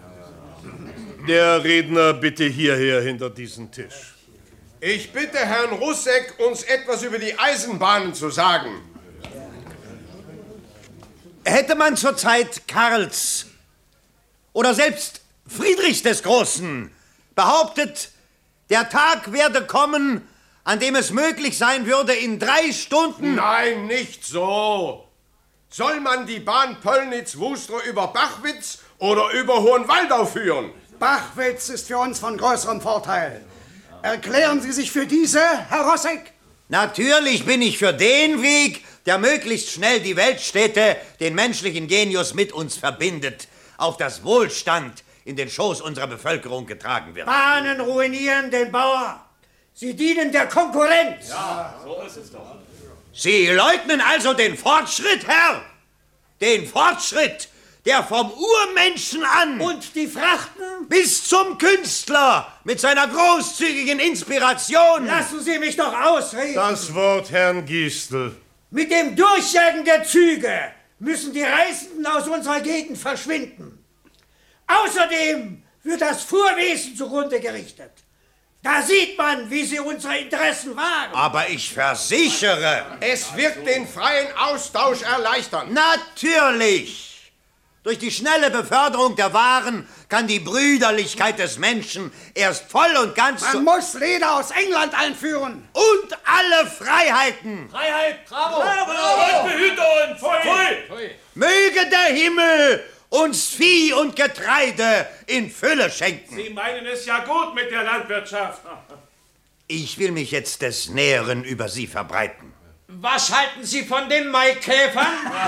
Der Redner bitte hierher hinter diesen Tisch. Ich bitte Herrn Russek, uns etwas über die Eisenbahnen zu sagen. Hätte man zur Zeit Karls oder selbst Friedrichs des Großen behauptet, der Tag werde kommen, an dem es möglich sein würde, in drei Stunden... Nein, nicht so. Soll man die Bahn Pöllnitz-Wustrow über Bachwitz oder über Hohenwaldau führen? Bachwitz ist für uns von größerem Vorteil. Erklären Sie sich für diese, Herr Rossek? Natürlich bin ich für den Weg, der möglichst schnell die Weltstädte, den menschlichen Genius mit uns verbindet, auf das Wohlstand in den Schoß unserer Bevölkerung getragen wird. Bahnen ruinieren den Bauer. Sie dienen der Konkurrenz. Ja, so ist es doch. Sie leugnen also den Fortschritt, Herr? Den Fortschritt, der vom Urmenschen an... Und die Frachten? Bis zum Künstler mit seiner großzügigen Inspiration... Lassen Sie mich doch ausreden. Das Wort Herrn Gistel. Mit dem Durchjagen der Züge müssen die Reisenden aus unserer Gegend verschwinden. Außerdem wird das Fuhrwesen zugrunde gerichtet. Da sieht man, wie sie unsere Interessen wahren. Aber ich versichere... Es wird den freien Austausch erleichtern. Natürlich! Durch die schnelle Beförderung der Waren kann die Brüderlichkeit des Menschen erst voll und ganz... Man muss Leder aus England einführen. Und alle Freiheiten. Freiheit, bravo! Bravo! Gott behüte uns! Pfui! Pfui. Möge der Himmel uns Vieh und Getreide in Fülle schenken. Sie meinen es ja gut mit der Landwirtschaft. Ich will mich jetzt des Näheren über Sie verbreiten. Was halten Sie von den Maikäfern?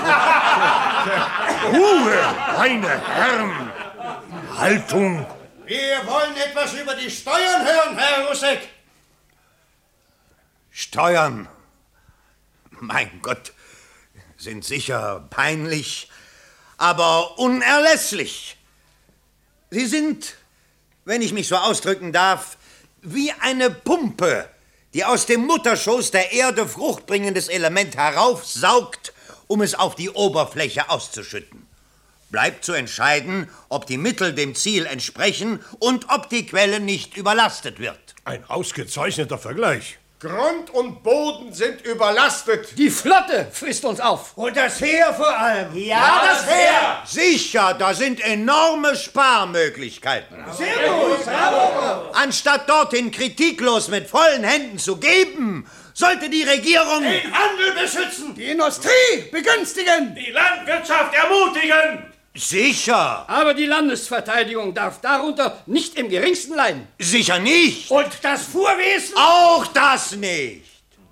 Ruhe, meine Herren! Haltung! Wir wollen etwas über die Steuern hören, Herr Russek. Steuern? Mein Gott, sind sicher peinlich, aber unerlässlich. Sie sind, wenn ich mich so ausdrücken darf, wie eine Pumpe, die aus dem Mutterschoß der Erde fruchtbringendes Element heraufsaugt, um es auf die Oberfläche auszuschütten. Bleibt zu entscheiden, ob die Mittel dem Ziel entsprechen und ob die Quelle nicht überlastet wird. Ein ausgezeichneter Vergleich. Grund und Boden sind überlastet. Die Flotte frisst uns auf. Und das Heer vor allem. Ja, ja das, das Heer. Sicher, da sind enorme Sparmöglichkeiten. Sehr gut. Bravo. Anstatt dorthin kritiklos mit vollen Händen zu geben, sollte die Regierung den Handel beschützen, die Industrie begünstigen, die Landwirtschaft ermutigen. Sicher. Aber die Landesverteidigung darf darunter nicht im geringsten leiden. Sicher nicht. Und das Fuhrwesen? Auch das nicht.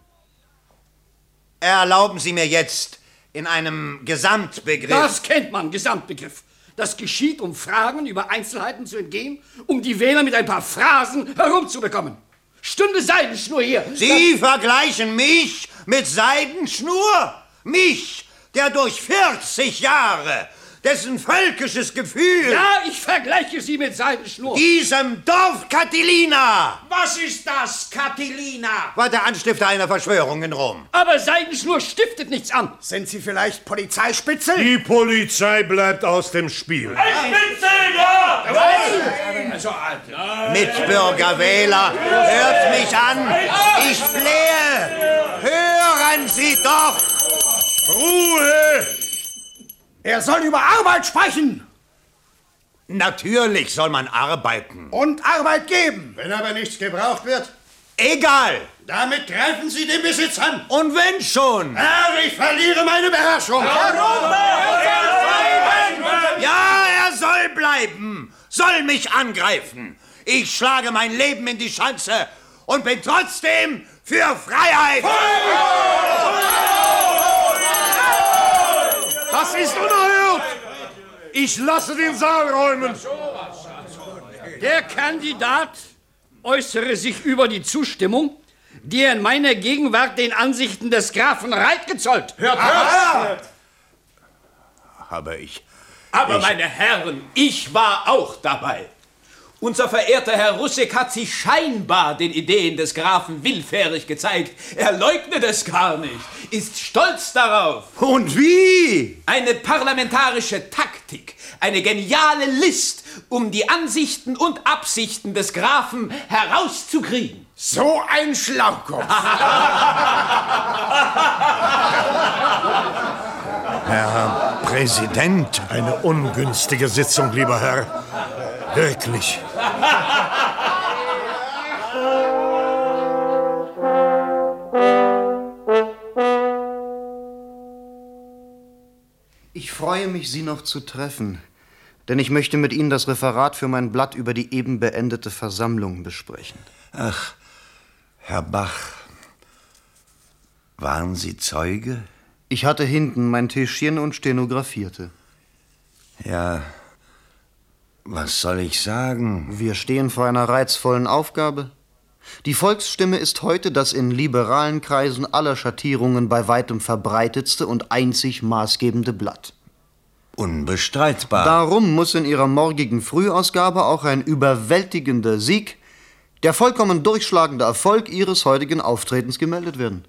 Erlauben Sie mir jetzt in einem Gesamtbegriff... Das kennt man, Gesamtbegriff. Das geschieht, um Fragen über Einzelheiten zu entgehen, um die Wähler mit ein paar Phrasen herumzubekommen. Stünde Seidenschnur hier. Sie vergleichen mich mit Seidenschnur? Mich, der durch vierzig Jahre... dessen völkisches Gefühl... Ja, ich vergleiche Sie mit Seidenschnur. Diesem Dorf Catilina. Was ist das, Catilina? War der Anstifter einer Verschwörung in Rom. Aber Seidenschnur stiftet nichts an. Sind Sie vielleicht Polizeispitzel? Die Polizei bleibt aus dem Spiel. Ein Spitzel, ja! Also, Mitbürger, Wähler, hört mich an. Ich flehe. Hören Sie doch. Ruhe! Er soll über Arbeit sprechen. Natürlich soll man arbeiten. Und Arbeit geben. Wenn aber nichts gebraucht wird? Egal. Damit greifen Sie den Besitz an. Und wenn schon? Herr, ich verliere meine Beherrschung. Warum? Ja, er soll bleiben. Soll mich angreifen. Ich schlage mein Leben in die Schanze und bin trotzdem für Freiheit. Das ist unerhört! Ich lasse den Saal räumen. Der Kandidat äußere sich über die Zustimmung, die er in meiner Gegenwart den Ansichten des Grafen Reit gezollt. Hört, hört! Aber ich... Aber ich, meine Herren, ich war auch dabei. Unser verehrter Herr Russek hat sich scheinbar den Ideen des Grafen willfährig gezeigt. Er leugnet es gar nicht, ist stolz darauf. Und wie? Eine parlamentarische Taktik, eine geniale List, um die Ansichten und Absichten des Grafen herauszukriegen. So ein Schlaukopf. Herr Präsident! Eine ungünstige Sitzung, lieber Herr. Wirklich. Ich freue mich, Sie noch zu treffen, denn ich möchte mit Ihnen das Referat für mein Blatt über die eben beendete Versammlung besprechen. Ach, Herr Bach, waren Sie Zeuge? Ich hatte hinten mein Tischchen und stenografierte. Ja, was soll ich sagen? Wir stehen vor einer reizvollen Aufgabe. Die Volksstimme ist heute das in liberalen Kreisen aller Schattierungen bei weitem verbreitetste und einzig maßgebende Blatt. Unbestreitbar. Darum muss in ihrer morgigen Frühausgabe auch ein überwältigender Sieg, der vollkommen durchschlagende Erfolg ihres heutigen Auftretens gemeldet werden.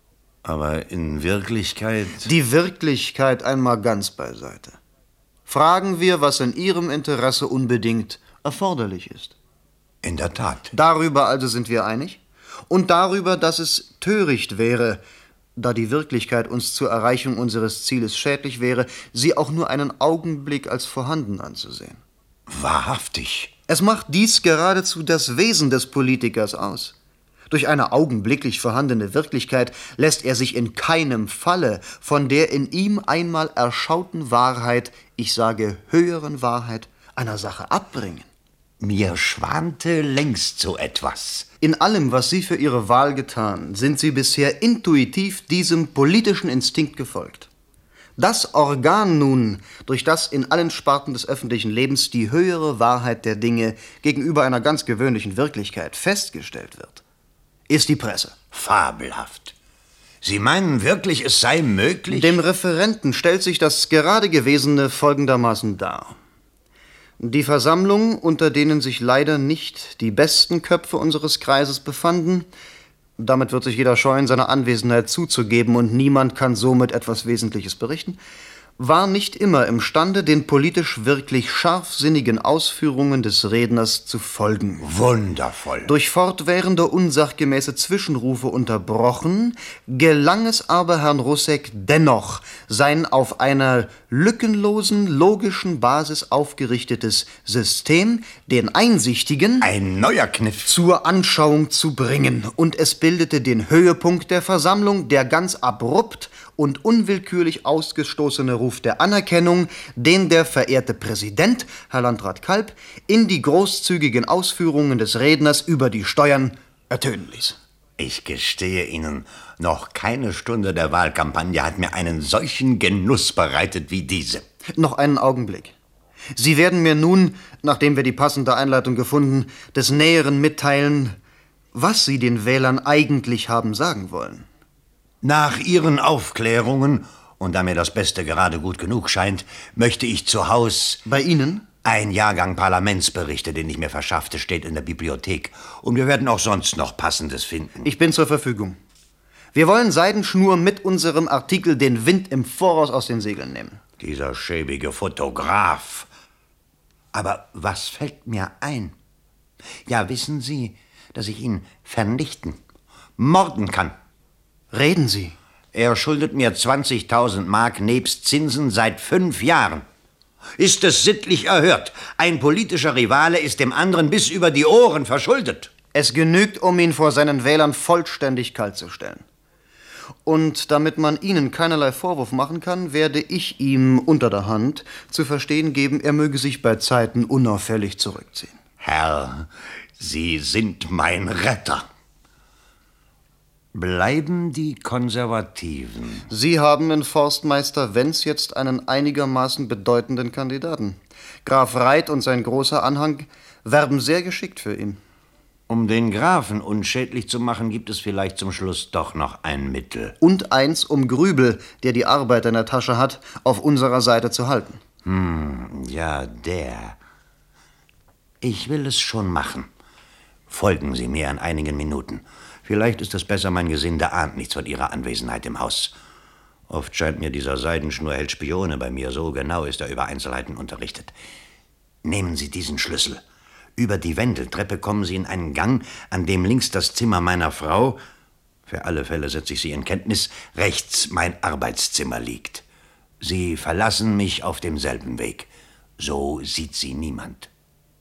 Aber in Wirklichkeit... Die Wirklichkeit einmal ganz beiseite. Fragen wir, was in Ihrem Interesse unbedingt erforderlich ist. In der Tat. Darüber also sind wir einig. Und darüber, dass es töricht wäre, da die Wirklichkeit uns zur Erreichung unseres Zieles schädlich wäre, sie auch nur einen Augenblick als vorhanden anzusehen. Wahrhaftig. Es macht dies geradezu das Wesen des Politikers aus. Durch eine augenblicklich vorhandene Wirklichkeit lässt er sich in keinem Falle von der in ihm einmal erschauten Wahrheit, ich sage höheren Wahrheit, einer Sache abbringen. Mir schwante längst so etwas. In allem, was Sie für Ihre Wahl getan, sind Sie bisher intuitiv diesem politischen Instinkt gefolgt. Das Organ nun, durch das in allen Sparten des öffentlichen Lebens die höhere Wahrheit der Dinge gegenüber einer ganz gewöhnlichen Wirklichkeit festgestellt wird, ist die Presse. Fabelhaft. Sie meinen wirklich, es sei möglich? Dem Referenten stellt sich das gerade Gewesene folgendermaßen dar. Die Versammlung, unter denen sich leider nicht die besten Köpfe unseres Kreises befanden, damit wird sich jeder scheuen, seine Anwesenheit zuzugeben, und niemand kann somit etwas Wesentliches berichten, war nicht immer imstande, den politisch wirklich scharfsinnigen Ausführungen des Redners zu folgen. Wundervoll. Durch fortwährende unsachgemäße Zwischenrufe unterbrochen, gelang es aber Herrn Russek dennoch, sein auf einer lückenlosen, logischen Basis aufgerichtetes System, den Einsichtigen, ein neuer Kniff, zur Anschauung zu bringen. Und es bildete den Höhepunkt der Versammlung, der ganz abrupt und unwillkürlich ausgestoßene Ruf der Anerkennung, den der verehrte Präsident, Herr Landrat Kalb, in die großzügigen Ausführungen des Redners über die Steuern ertönen ließ. Ich gestehe Ihnen, noch keine Stunde der Wahlkampagne hat mir einen solchen Genuss bereitet wie diese. Noch einen Augenblick. Sie werden mir nun, nachdem wir die passende Einleitung gefunden, des Näheren mitteilen, was Sie den Wählern eigentlich haben sagen wollen. Nach Ihren Aufklärungen, und da mir das Beste gerade gut genug scheint, möchte ich zu Haus... Bei Ihnen? Ein Jahrgang Parlamentsberichte, den ich mir verschaffte, steht in der Bibliothek. Und wir werden auch sonst noch Passendes finden. Ich bin zur Verfügung. Wir wollen Seidenschnur mit unserem Artikel den Wind im Voraus aus den Segeln nehmen. Dieser schäbige Fotograf. Aber was fällt mir ein? Ja, wissen Sie, dass ich ihn vernichten, morden kann. Reden Sie? Er schuldet mir zwanzigtausend Mark nebst Zinsen seit fünf Jahren. Ist es sittlich erhört? Ein politischer Rivale ist dem anderen bis über die Ohren verschuldet. Es genügt, um ihn vor seinen Wählern vollständig kaltzustellen. Und damit man Ihnen keinerlei Vorwurf machen kann, werde ich ihm unter der Hand zu verstehen geben, er möge sich bei Zeiten unauffällig zurückziehen. Herr, Sie sind mein Retter. Bleiben die Konservativen? Sie haben in Forstmeister Wenz jetzt einen einigermaßen bedeutenden Kandidaten. Graf Reit und sein großer Anhang werben sehr geschickt für ihn. Um den Grafen unschädlich zu machen, gibt es vielleicht zum Schluss doch noch ein Mittel. Und eins, um Grübel, der die Arbeit in der Tasche hat, auf unserer Seite zu halten. Hm, ja, der. Ich will es schon machen. Folgen Sie mir in einigen Minuten. Vielleicht ist es besser, mein Gesinde ahnt nichts von Ihrer Anwesenheit im Haus. Oft scheint mir dieser Seidenschnurheld Spione bei mir, so genau ist er über Einzelheiten unterrichtet. Nehmen Sie diesen Schlüssel. Über die Wendeltreppe kommen Sie in einen Gang, an dem links das Zimmer meiner Frau, für alle Fälle setze ich Sie in Kenntnis, rechts mein Arbeitszimmer liegt. Sie verlassen mich auf demselben Weg. So sieht sie niemand.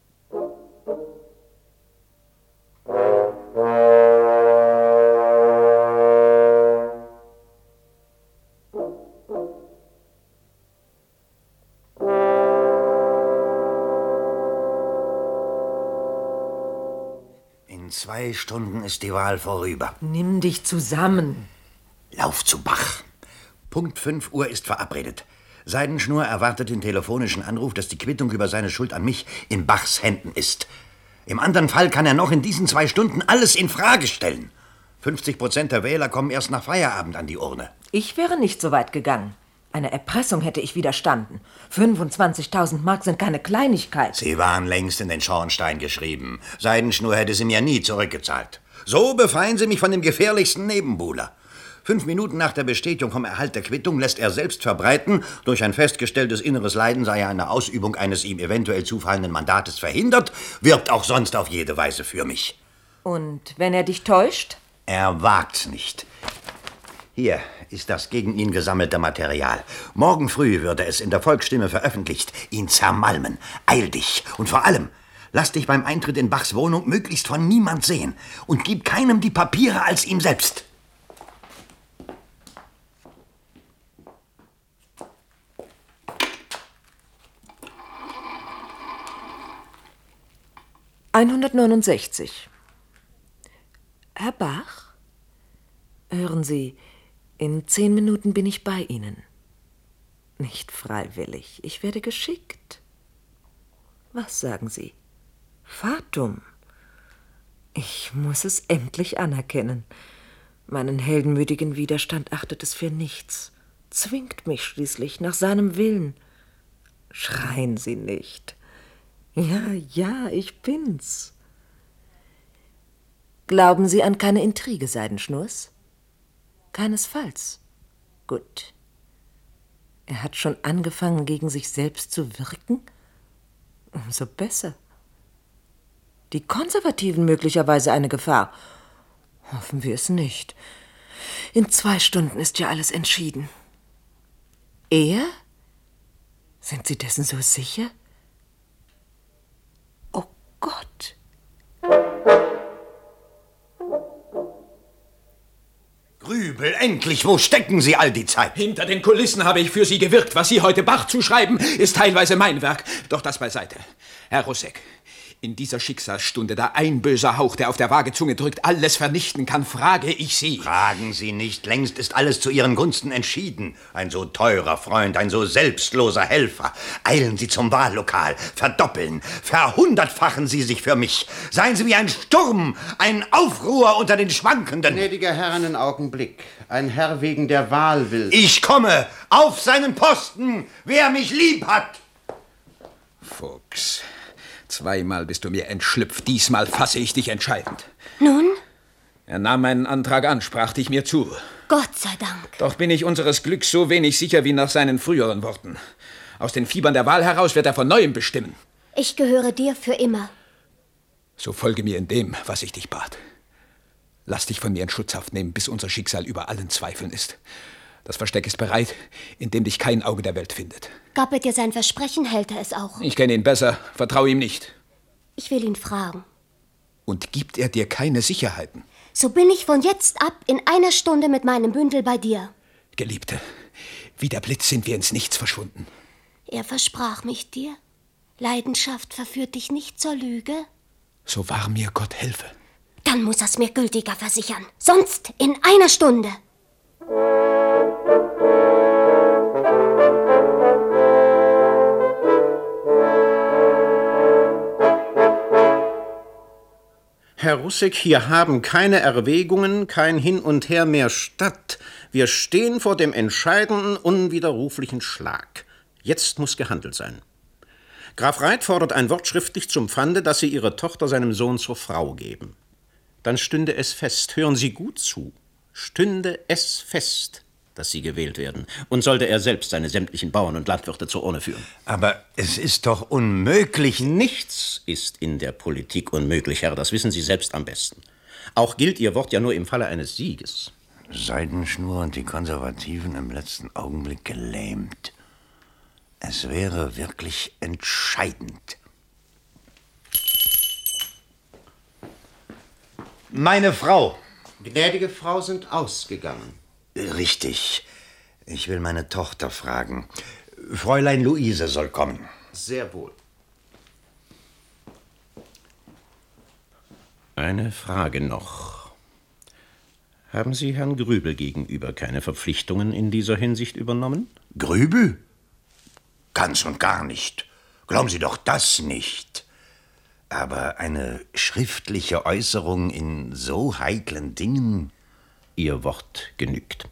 In zwei Stunden ist die Wahl vorüber. Nimm dich zusammen. Lauf zu Bach. Punkt fünf Uhr ist verabredet. Seidenschnur erwartet den telefonischen Anruf, dass die Quittung über seine Schuld an mich in Bachs Händen ist. Im anderen Fall kann er noch in diesen zwei Stunden alles in Frage stellen. fünfzig Prozent der Wähler kommen erst nach Feierabend an die Urne. Ich wäre nicht so weit gegangen. Einer Erpressung hätte ich widerstanden. fünfundzwanzigtausend Mark sind keine Kleinigkeit. Sie waren längst in den Schornstein geschrieben. Seidenschnur hätte sie mir nie zurückgezahlt. So befreien Sie mich von dem gefährlichsten Nebenbuhler. Fünf Minuten nach der Bestätigung vom Erhalt der Quittung lässt er selbst verbreiten, durch ein festgestelltes inneres Leiden sei er eine Ausübung eines ihm eventuell zufallenden Mandates verhindert, wirbt auch sonst auf jede Weise für mich. Und wenn er dich täuscht? Er wagt's nicht. Hier ist das gegen ihn gesammelte Material. Morgen früh würde es in der Volksstimme veröffentlicht. Ihn zermalmen. Eil dich. Und vor allem, lass dich beim Eintritt in Bachs Wohnung möglichst von niemand sehen. Und gib keinem die Papiere als ihm selbst. hundertneunundsechzig. Herr Bach? Hören Sie, in zehn Minuten bin ich bei Ihnen. Nicht freiwillig, ich werde geschickt. Was sagen Sie? Fatum. Ich muss es endlich anerkennen. Meinen heldenmütigen Widerstand achtet es für nichts, zwingt mich schließlich nach seinem Willen. Schreien Sie nicht. Ja, ja, ich bin's. Glauben Sie an keine Intrige, Seidenschnurs? Keinesfalls. Gut. Er hat schon angefangen, gegen sich selbst zu wirken? Umso besser. Die Konservativen möglicherweise eine Gefahr? Hoffen wir es nicht. In zwei Stunden ist ja alles entschieden. Er? Sind Sie dessen so sicher? Oh Gott! Grübel, endlich! Wo stecken Sie all die Zeit? Hinter den Kulissen habe ich für Sie gewirkt. Was Sie heute Bach zuschreiben, ist teilweise mein Werk. Doch das beiseite. Herr Russek, in dieser Schicksalsstunde, da ein böser Hauch, der auf der Waagezunge drückt, alles vernichten kann, frage ich Sie. Fragen Sie nicht. Längst ist alles zu Ihren Gunsten entschieden. Ein so teurer Freund, ein so selbstloser Helfer. Eilen Sie zum Wahllokal. Verdoppeln, verhundertfachen Sie sich für mich. Seien Sie wie ein Sturm, ein Aufruhr unter den Schwankenden. Gnädiger Herr, einen Augenblick. Ein Herr wegen der Wahl will... Ich komme auf seinen Posten, wer mich lieb hat. Fuchs. Zweimal bist du mir entschlüpft, diesmal fasse ich dich entscheidend. Nun? Er nahm meinen Antrag an, sprach dich mir zu. Gott sei Dank. Doch bin ich unseres Glücks so wenig sicher wie nach seinen früheren Worten. Aus den Fiebern der Wahl heraus wird er von Neuem bestimmen. Ich gehöre dir für immer. So folge mir in dem, was ich dich bat. Lass dich von mir in Schutzhaft nehmen, bis unser Schicksal über allen Zweifeln ist. Das Versteck ist bereit, in dem dich kein Auge der Welt findet. Gab er dir sein Versprechen, hält er es auch. Ich kenne ihn besser, vertraue ihm nicht. Ich will ihn fragen. Und gibt er dir keine Sicherheiten? So bin ich von jetzt ab in einer Stunde mit meinem Bündel bei dir. Geliebte, wie der Blitz sind wir ins Nichts verschwunden. Er versprach mich dir. Leidenschaft verführt dich nicht zur Lüge. So wahr mir Gott helfe. Dann muss er's mir gültiger versichern. Sonst in einer Stunde. Herr Russek, hier haben keine Erwägungen, kein Hin und Her mehr statt. Wir stehen vor dem entscheidenden, unwiderruflichen Schlag. Jetzt muss gehandelt sein. Graf Reit fordert ein Wort schriftlich zum Pfande, dass Sie Ihre Tochter seinem Sohn zur Frau geben. Dann stünde es fest, hören Sie gut zu, stünde es fest, dass Sie gewählt werden. Und sollte er selbst seine sämtlichen Bauern und Landwirte zur Urne führen. Aber es ist doch unmöglich. Nichts ist in der Politik unmöglich, Herr. Das wissen Sie selbst am besten. Auch gilt Ihr Wort ja nur im Falle eines Sieges. Seidenschnur und die Konservativen im letzten Augenblick gelähmt. Es wäre wirklich entscheidend. Meine Frau. Gnädige Frau sind ausgegangen. Richtig. Ich will meine Tochter fragen. Fräulein Luise soll kommen. Sehr wohl. Eine Frage noch. Haben Sie Herrn Grübel gegenüber keine Verpflichtungen in dieser Hinsicht übernommen? Grübel? Ganz und gar nicht. Glauben Sie doch das nicht. Aber eine schriftliche Äußerung in so heiklen Dingen? Ihr Wort genügt.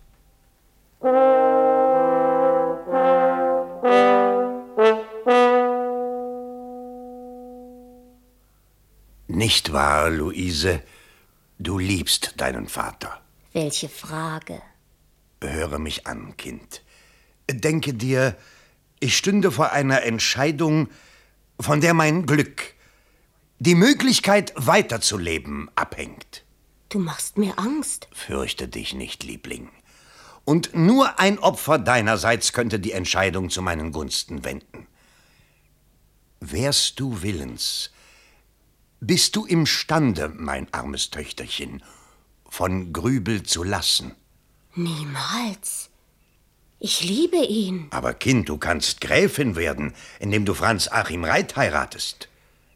Nicht wahr, Luise? Du liebst deinen Vater. Welche Frage? Höre mich an, Kind. Denke dir, ich stünde vor einer Entscheidung, von der mein Glück, die Möglichkeit weiterzuleben, abhängt. Du machst mir Angst. Fürchte dich nicht, Liebling. Und nur ein Opfer deinerseits könnte die Entscheidung zu meinen Gunsten wenden. Wärst du willens, bist du imstande, mein armes Töchterchen, von Grübel zu lassen? Niemals. Ich liebe ihn. Aber Kind, du kannst Gräfin werden, indem du Franz Achim Reit heiratest.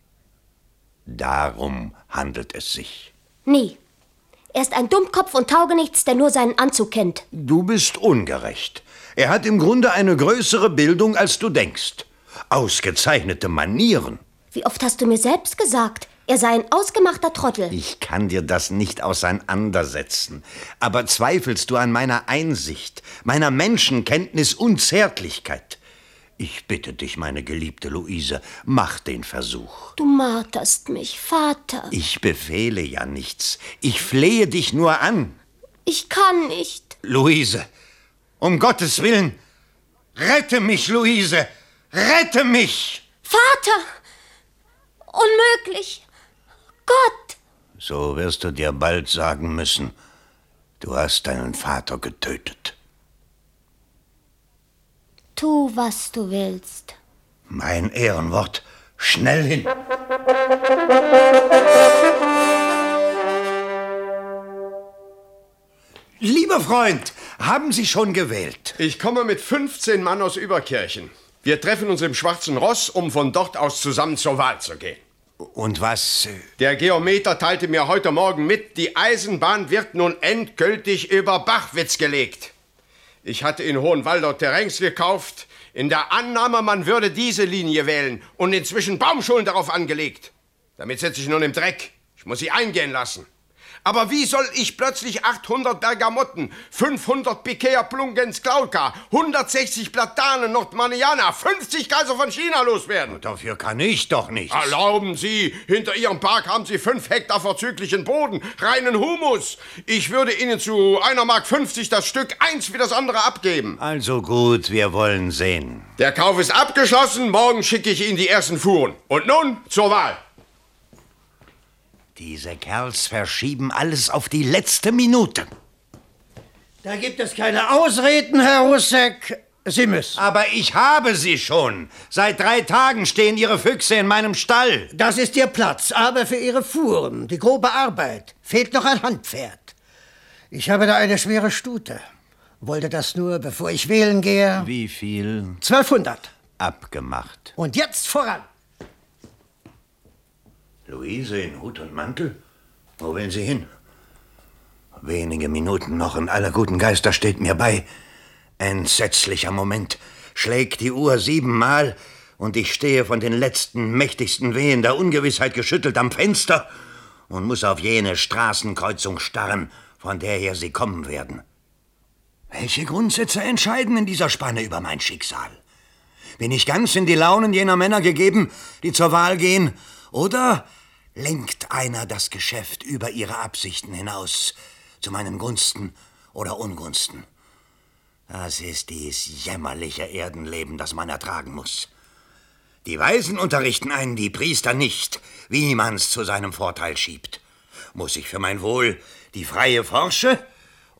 Darum handelt es sich. Nie. Er ist ein Dummkopf und Taugenichts, der nur seinen Anzug kennt. Du bist ungerecht. Er hat im Grunde eine größere Bildung, als du denkst. Ausgezeichnete Manieren. Wie oft hast du mir selbst gesagt, er sei ein ausgemachter Trottel? Ich kann dir das nicht auseinandersetzen. Aber zweifelst du an meiner Einsicht, meiner Menschenkenntnis und Zärtlichkeit? Ich bitte dich, meine geliebte Luise, mach den Versuch. Du marterst mich, Vater. Ich befehle ja nichts. Ich flehe dich nur an. Ich kann nicht. Luise, um Gottes Willen, rette mich, Luise, rette mich! Vater! Unmöglich! Gott! So wirst du dir bald sagen müssen, du hast deinen Vater getötet. Tu, was du willst. Mein Ehrenwort, schnell hin! Lieber Freund, haben Sie schon gewählt? Ich komme mit fünfzehn Mann aus Überkirchen. Wir treffen uns im Schwarzen Ross, um von dort aus zusammen zur Wahl zu gehen. Und was? Der Geometer teilte mir heute Morgen mit, die Eisenbahn wird nun endgültig über Bachwitz gelegt. Ich hatte in Hohenwaldau Terrains gekauft, in der Annahme, man würde diese Linie wählen und inzwischen Baumschulen darauf angelegt. Damit sitze ich nun im Dreck. Ich muss sie eingehen lassen. Aber wie soll ich plötzlich achthundert Bergamotten, fünfhundert Pikea Plungens Glauca, hundertsechzig Platanen Nordmaniana, fünfzig Kaiser von China loswerden? Dafür kann ich doch nichts. Erlauben Sie, hinter Ihrem Park haben Sie fünf Hektar vorzüglichen Boden, reinen Humus. Ich würde Ihnen zu einer Mark fünfzig das Stück eins wie das andere abgeben. Also gut, wir wollen sehen. Der Kauf ist abgeschlossen, morgen schicke ich Ihnen die ersten Fuhren. Und nun zur Wahl. Diese Kerls verschieben alles auf die letzte Minute. Da gibt es keine Ausreden, Herr Russek. Sie müssen. Aber ich habe sie schon. Seit drei Tagen stehen Ihre Füchse in meinem Stall. Das ist Ihr Platz, aber für Ihre Fuhren, die grobe Arbeit, fehlt noch ein Handpferd. Ich habe da eine schwere Stute. Wollte das nur, bevor ich wählen gehe. Wie viel? Zwölfhundert. Abgemacht. Und jetzt voran. Luise in Hut und Mantel? Wo will sie hin? Wenige Minuten noch und aller guten Geister steht mir bei. Entsetzlicher Moment. Schlägt die Uhr siebenmal und ich stehe von den letzten mächtigsten Wehen der Ungewissheit geschüttelt am Fenster und muss auf jene Straßenkreuzung starren, von der her sie kommen werden. Welche Grundsätze entscheiden in dieser Spanne über mein Schicksal? Bin ich ganz in die Launen jener Männer gegeben, die zur Wahl gehen, oder lenkt einer das Geschäft über ihre Absichten hinaus, zu meinen Gunsten oder Ungunsten? Das ist dies jämmerliche Erdenleben, das man ertragen muss. Die Weisen unterrichten einen, die Priester nicht, wie man's zu seinem Vorteil schiebt. Muss ich für mein Wohl die Freie forsche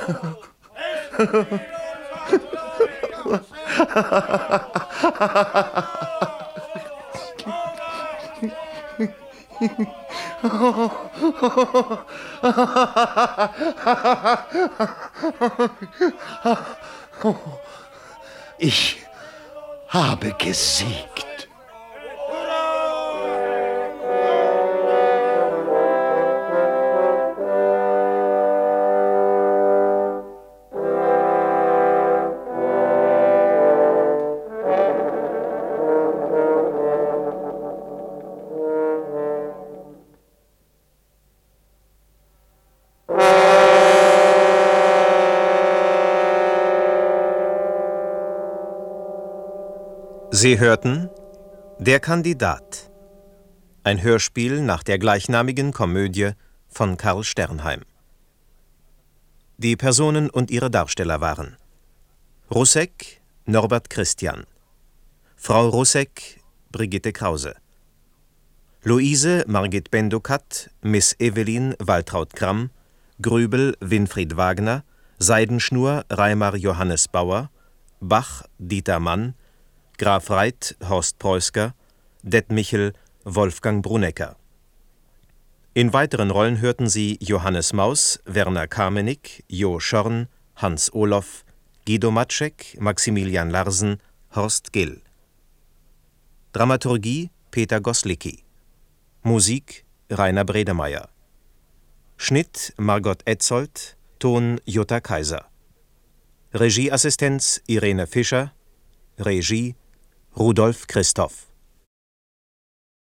Ich habe gesiegt. Sie hörten Der Kandidat, ein Hörspiel nach der gleichnamigen Komödie von Karl Sternheim. Die Personen und ihre Darsteller waren: Rusek, Norbert Christian; Frau Rusek, Brigitte Krause; Luise, Margit Bendokat, Miss Evelyn, Waltraud Gramm; Grübel, Winfried Wagner; Seidenschnur, Reimar Johannes Bauer; Bach, Dieter Mann; Graf Reit, Horst Preusker; Detmichel, Wolfgang Brunecker. In weiteren Rollen hörten Sie Johannes Maus, Werner Kamenik, Jo Schorn, Hans Olof, Guido Matschek, Maximilian Larsen, Horst Gill. Dramaturgie Peter Goslicki. Musik Rainer Bredemeier. Schnitt Margot Etzold, Ton Jutta Kaiser. Regieassistenz Irene Fischer. Regie Rudolf Christoph.